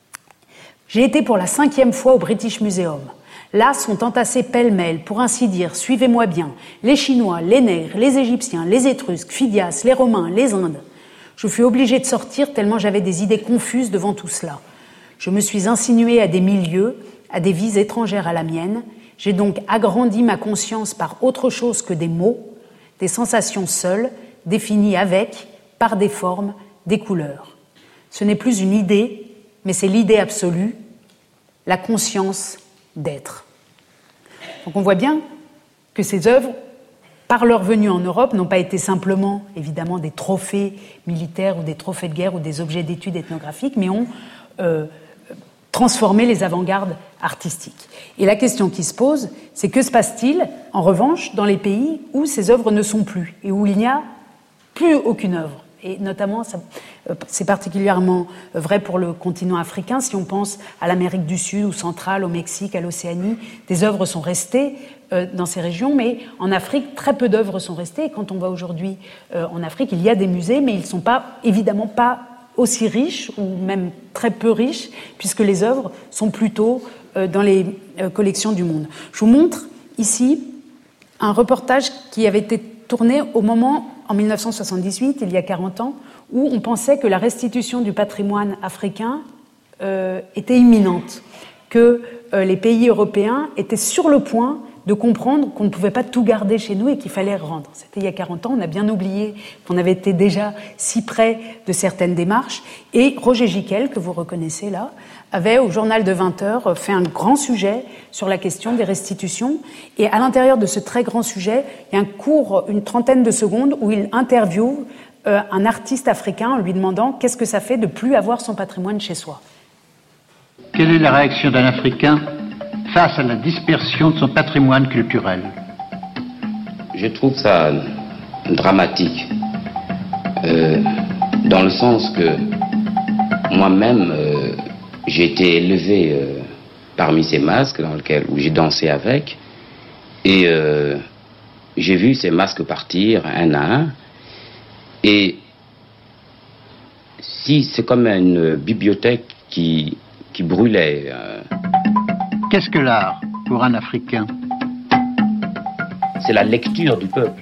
[SPEAKER 6] « J'ai été pour la cinquième fois au British Museum. Là sont entassés pêle-mêle, pour ainsi dire, suivez-moi bien, les Chinois, les Nègres, les Égyptiens, les Étrusques, Phidias, les Romains, les Indes. Je fus obligée de sortir tellement j'avais des idées confuses devant tout cela. Je me suis insinuée à des milieux, à des vies étrangères à la mienne. J'ai donc agrandi ma conscience par autre chose que des mots, des sensations seules, définies avec, par des formes, des couleurs. Ce n'est plus une idée, mais c'est l'idée absolue, la conscience d'être. Donc on voit bien que ces œuvres, par leur venue en Europe, n'ont pas été simplement, évidemment, des trophées militaires ou des trophées de guerre ou des objets d'études ethnographiques, mais ont euh, transformé les avant-gardes artistiques. Et la question qui se pose, c'est que se passe-t-il, en revanche, dans les pays où ces œuvres ne sont plus et où il n'y a plus aucune œuvre? Et notamment, ça, c'est particulièrement vrai pour le continent africain. Si on pense à l'Amérique du Sud ou centrale, au Mexique, à l'Océanie, des œuvres sont restées euh, dans ces régions, mais en Afrique, très peu d'œuvres sont restées. Et quand on va aujourd'hui euh, en Afrique, il y a des musées, mais ils ne sont pas, évidemment pas aussi riches, ou même très peu riches, puisque les œuvres sont plutôt euh, dans les euh, collections du monde. Je vous montre ici un reportage qui avait été tourné au moment, en mille neuf cent soixante-dix-huit, il y a quarante ans, où on pensait que la restitution du patrimoine africain euh, était imminente, que euh, les pays européens étaient sur le point de comprendre qu'on ne pouvait pas tout garder chez nous et qu'il fallait rendre. C'était il y a quarante ans, on a bien oublié qu'on avait été déjà si près de certaines démarches. Et Roger Gicquel, que vous reconnaissez là, avait au journal de vingt heures fait un grand sujet sur la question des restitutions. Et à l'intérieur de ce très grand sujet, il y a un court, une trentaine de secondes, où il interviewe euh, un artiste africain en lui demandant qu'est-ce que ça fait de plus avoir son patrimoine chez soi.
[SPEAKER 7] Quelle est la réaction d'un Africain face à la dispersion de son patrimoine culturel?
[SPEAKER 8] Je trouve ça dramatique, euh, dans le sens que moi-même, euh, j'ai été élevé euh, parmi ces masques dans lesquels, où j'ai dansé avec, et euh, j'ai vu ces masques partir un à un, et si c'est comme une bibliothèque qui, qui brûlait. Euh,
[SPEAKER 7] Qu'est-ce que l'art pour un Africain?
[SPEAKER 8] C'est la lecture du peuple.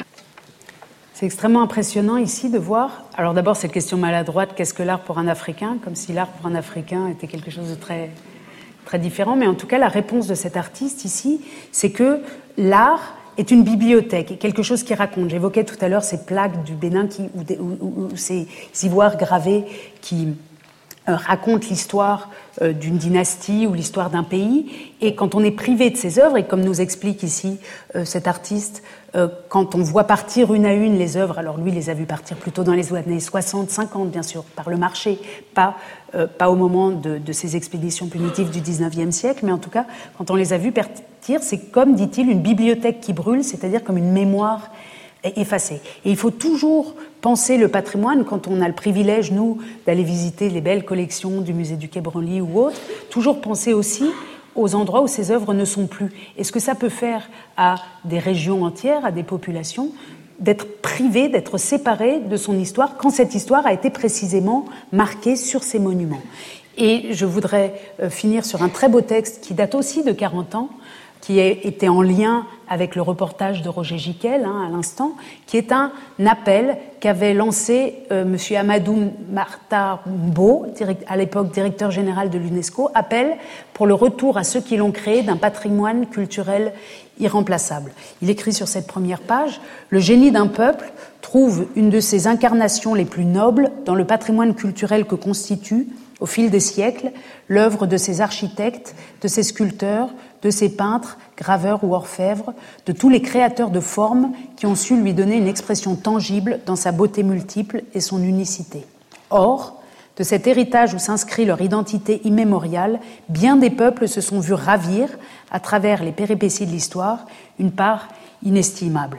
[SPEAKER 6] C'est extrêmement impressionnant ici de voir. Alors d'abord, cette question maladroite, qu'est-ce que l'art pour un Africain? Comme si l'art pour un Africain était quelque chose de très, très différent. Mais en tout cas, la réponse de cet artiste ici, c'est que l'art est une bibliothèque, et quelque chose qui raconte. J'évoquais tout à l'heure ces plaques du Bénin qui, ou, des, ou, ou, ou ces ivoires gravés qui euh, racontent l'histoire euh, d'une dynastie ou l'histoire d'un pays. Et quand on est privé de ces œuvres, et comme nous explique ici euh, cet artiste, euh, quand on voit partir une à une les œuvres, alors lui les a vues partir plutôt dans les années soixante, cinquante bien sûr, par le marché, pas, euh, pas au moment de, de ces expéditions punitives du dix-neuvième siècle, mais en tout cas, quand on les a vues partir, c'est comme, dit-il, une bibliothèque qui brûle, c'est-à-dire comme une mémoire effacée. Et il faut toujours penser le patrimoine, quand on a le privilège, nous, d'aller visiter les belles collections du musée du Quai Branly ou autres, toujours penser aussi aux endroits où ces œuvres ne sont plus. Et ce que ça peut faire à des régions entières, à des populations, d'être privé, d'être séparé de son histoire, quand cette histoire a été précisément marquée sur ces monuments. Et je voudrais finir sur un très beau texte qui date aussi de quarante ans, qui était en lien avec le reportage de Roger Gicquel, hein, à l'instant, qui est un appel qu'avait lancé euh, M. Amadou Marta Mbo, direct, à l'époque directeur général de l'UNESCO, appel pour le retour à ceux qui l'ont créé d'un patrimoine culturel irremplaçable. Il écrit sur cette première page « Le génie d'un peuple trouve une de ses incarnations les plus nobles dans le patrimoine culturel que constitue, au fil des siècles, l'œuvre de ses architectes, de ses sculpteurs, de ses peintres, graveurs ou orfèvres, de tous les créateurs de formes qui ont su lui donner une expression tangible dans sa beauté multiple et son unicité. Or, de cet héritage où s'inscrit leur identité immémoriale, bien des peuples se sont vus ravir, à travers les péripéties de l'histoire, une part inestimable. »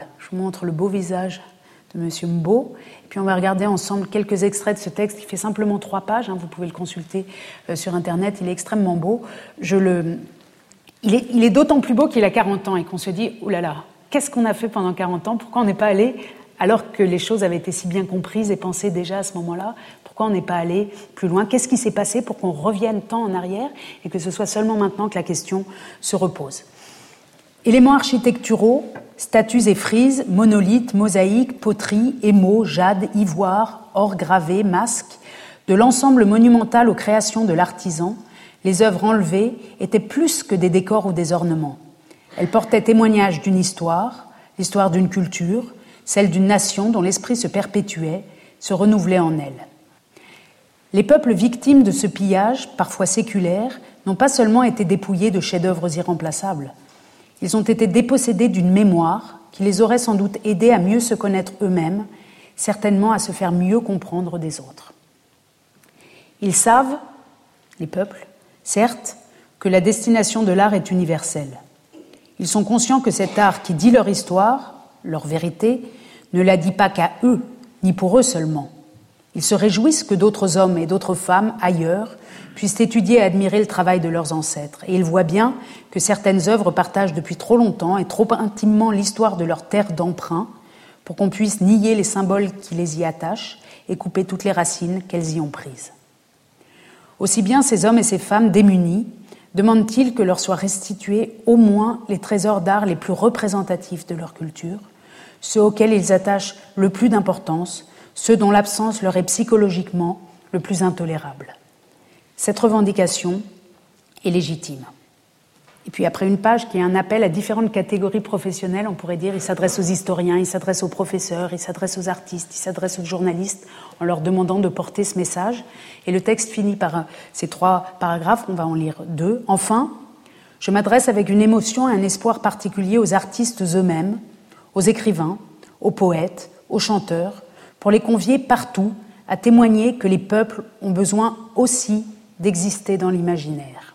[SPEAKER 6] Je vous montre le beau visage de M. Mbo. Et puis on va regarder ensemble quelques extraits de ce texte qui fait simplement trois pages. Hein, vous pouvez le consulter euh, sur Internet. Il est extrêmement beau. Je le... Il est, il est d'autant plus beau qu'il a quarante ans et qu'on se dit « Ouh là là, qu'est-ce qu'on a fait pendant quarante ans? Pourquoi on n'est pas allé, alors que les choses avaient été si bien comprises et pensées déjà à ce moment-là, pourquoi on n'est pas allé plus loin? Qu'est-ce qui s'est passé pour qu'on revienne tant en arrière et que ce soit seulement maintenant que la question se repose ?» Éléments architecturaux, statues et frises, monolithes, mosaïques, poteries, émaux, jade, ivoire, or gravé, masques, de l'ensemble monumental aux créations de l'artisan, les œuvres enlevées étaient plus que des décors ou des ornements. Elles portaient témoignage d'une histoire, l'histoire d'une culture, celle d'une nation dont l'esprit se perpétuait, se renouvelait en elle. Les peuples victimes de ce pillage, parfois séculaire, n'ont pas seulement été dépouillés de chefs-d'œuvre irremplaçables. Ils ont été dépossédés d'une mémoire qui les aurait sans doute aidés à mieux se connaître eux-mêmes, certainement à se faire mieux comprendre des autres. Ils savent, les peuples, certes, que la destination de l'art est universelle. Ils sont conscients que cet art qui dit leur histoire, leur vérité, ne la dit pas qu'à eux, ni pour eux seulement. Ils se réjouissent que d'autres hommes et d'autres femmes, ailleurs, puissent étudier et admirer le travail de leurs ancêtres. Et ils voient bien que certaines œuvres partagent depuis trop longtemps et trop intimement l'histoire de leur terre d'emprunt pour qu'on puisse nier les symboles qui les y attachent et couper toutes les racines qu'elles y ont prises. Aussi bien ces hommes et ces femmes démunis demandent-ils que leur soient restitués au moins les trésors d'art les plus représentatifs de leur culture, ceux auxquels ils attachent le plus d'importance, ceux dont l'absence leur est psychologiquement le plus intolérable. Cette revendication est légitime. Et puis après une page qui est un appel à différentes catégories professionnelles, on pourrait dire, il s'adresse aux historiens, il s'adresse aux professeurs, il s'adresse aux artistes, il s'adresse aux journalistes en leur demandant de porter ce message. Et le texte finit par ces trois paragraphes, on va en lire deux. Enfin, je m'adresse avec une émotion et un espoir particulier aux artistes eux-mêmes, aux écrivains, aux poètes, aux chanteurs, pour les convier partout à témoigner que les peuples ont besoin aussi d'exister dans l'imaginaire.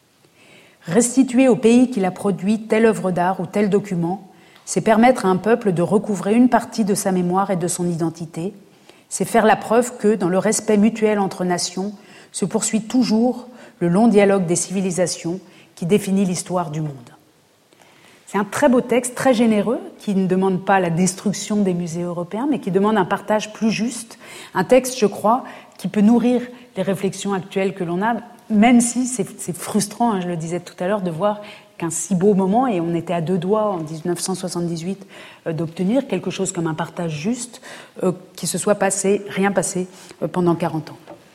[SPEAKER 6] Restituer au pays qui a produit telle œuvre d'art ou tel document, c'est permettre à un peuple de recouvrer une partie de sa mémoire et de son identité, c'est faire la preuve que, dans le respect mutuel entre nations, se poursuit toujours le long dialogue des civilisations qui définit l'histoire du monde. C'est un très beau texte, très généreux, qui ne demande pas la destruction des musées européens, mais qui demande un partage plus juste. Un texte, je crois, qui peut nourrir les réflexions actuelles que l'on a, même si c'est, c'est frustrant, hein, je le disais tout à l'heure, de voir qu'un si beau moment, et on était à deux doigts en dix-neuf cent soixante-dix-huit euh, d'obtenir quelque chose comme un partage juste, euh, qui se soit passé, rien passé euh, pendant quarante ans.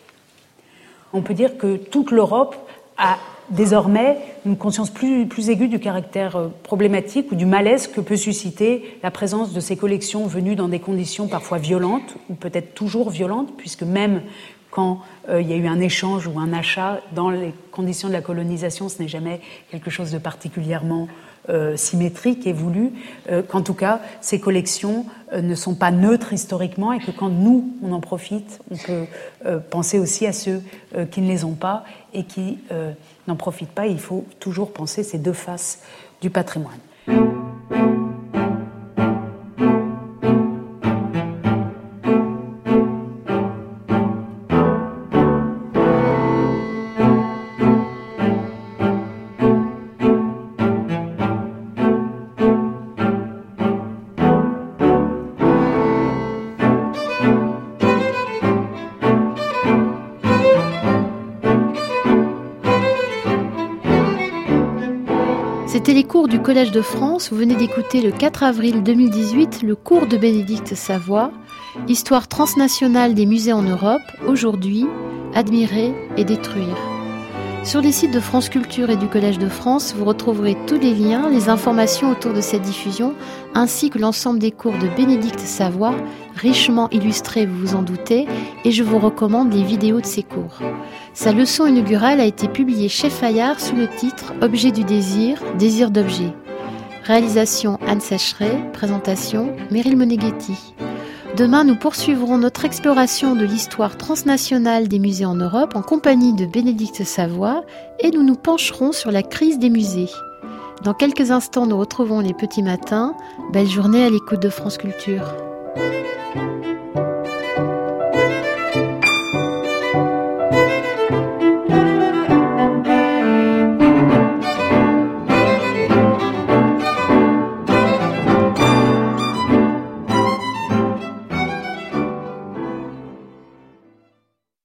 [SPEAKER 6] On peut dire que toute l'Europe a désormais une conscience plus, plus aiguë du caractère euh, problématique ou du malaise que peut susciter la présence de ces collections venues dans des conditions parfois violentes, ou peut-être toujours violentes, puisque même quand euh, il y a eu un échange ou un achat dans les conditions de la colonisation, ce n'est jamais quelque chose de particulièrement euh, symétrique et voulu, euh, qu'en tout cas, ces collections euh, ne sont pas neutres historiquement et que quand nous, on en profite, on peut euh, penser aussi à ceux euh, qui ne les ont pas et qui euh, n'en profitent pas. Et il faut toujours penser ces deux faces du patrimoine.
[SPEAKER 3] C'était les cours du Collège de France. Vous venez d'écouter le quatre avril deux mille dix-huit le cours de Bénédicte Savoie, Histoire transnationale des musées en Europe, aujourd'hui, admirer et détruire. Sur les sites de France Culture et du Collège de France, vous retrouverez tous les liens, les informations autour de cette diffusion, ainsi que l'ensemble des cours de Bénédicte Savoie, richement illustrés, vous vous en doutez, et je vous recommande les vidéos de ces cours. Sa leçon inaugurale a été publiée chez Fayard sous le titre « Objet du désir, désir d'objet ». Réalisation Anne Sécheret, présentation Meryl Moneghetti. Demain, nous poursuivrons notre exploration de l'histoire transnationale des musées en Europe en compagnie de Bénédicte Savoie et nous nous pencherons sur la crise des musées. Dans quelques instants, nous retrouvons les petits matins. Belle journée à l'écoute de France Culture.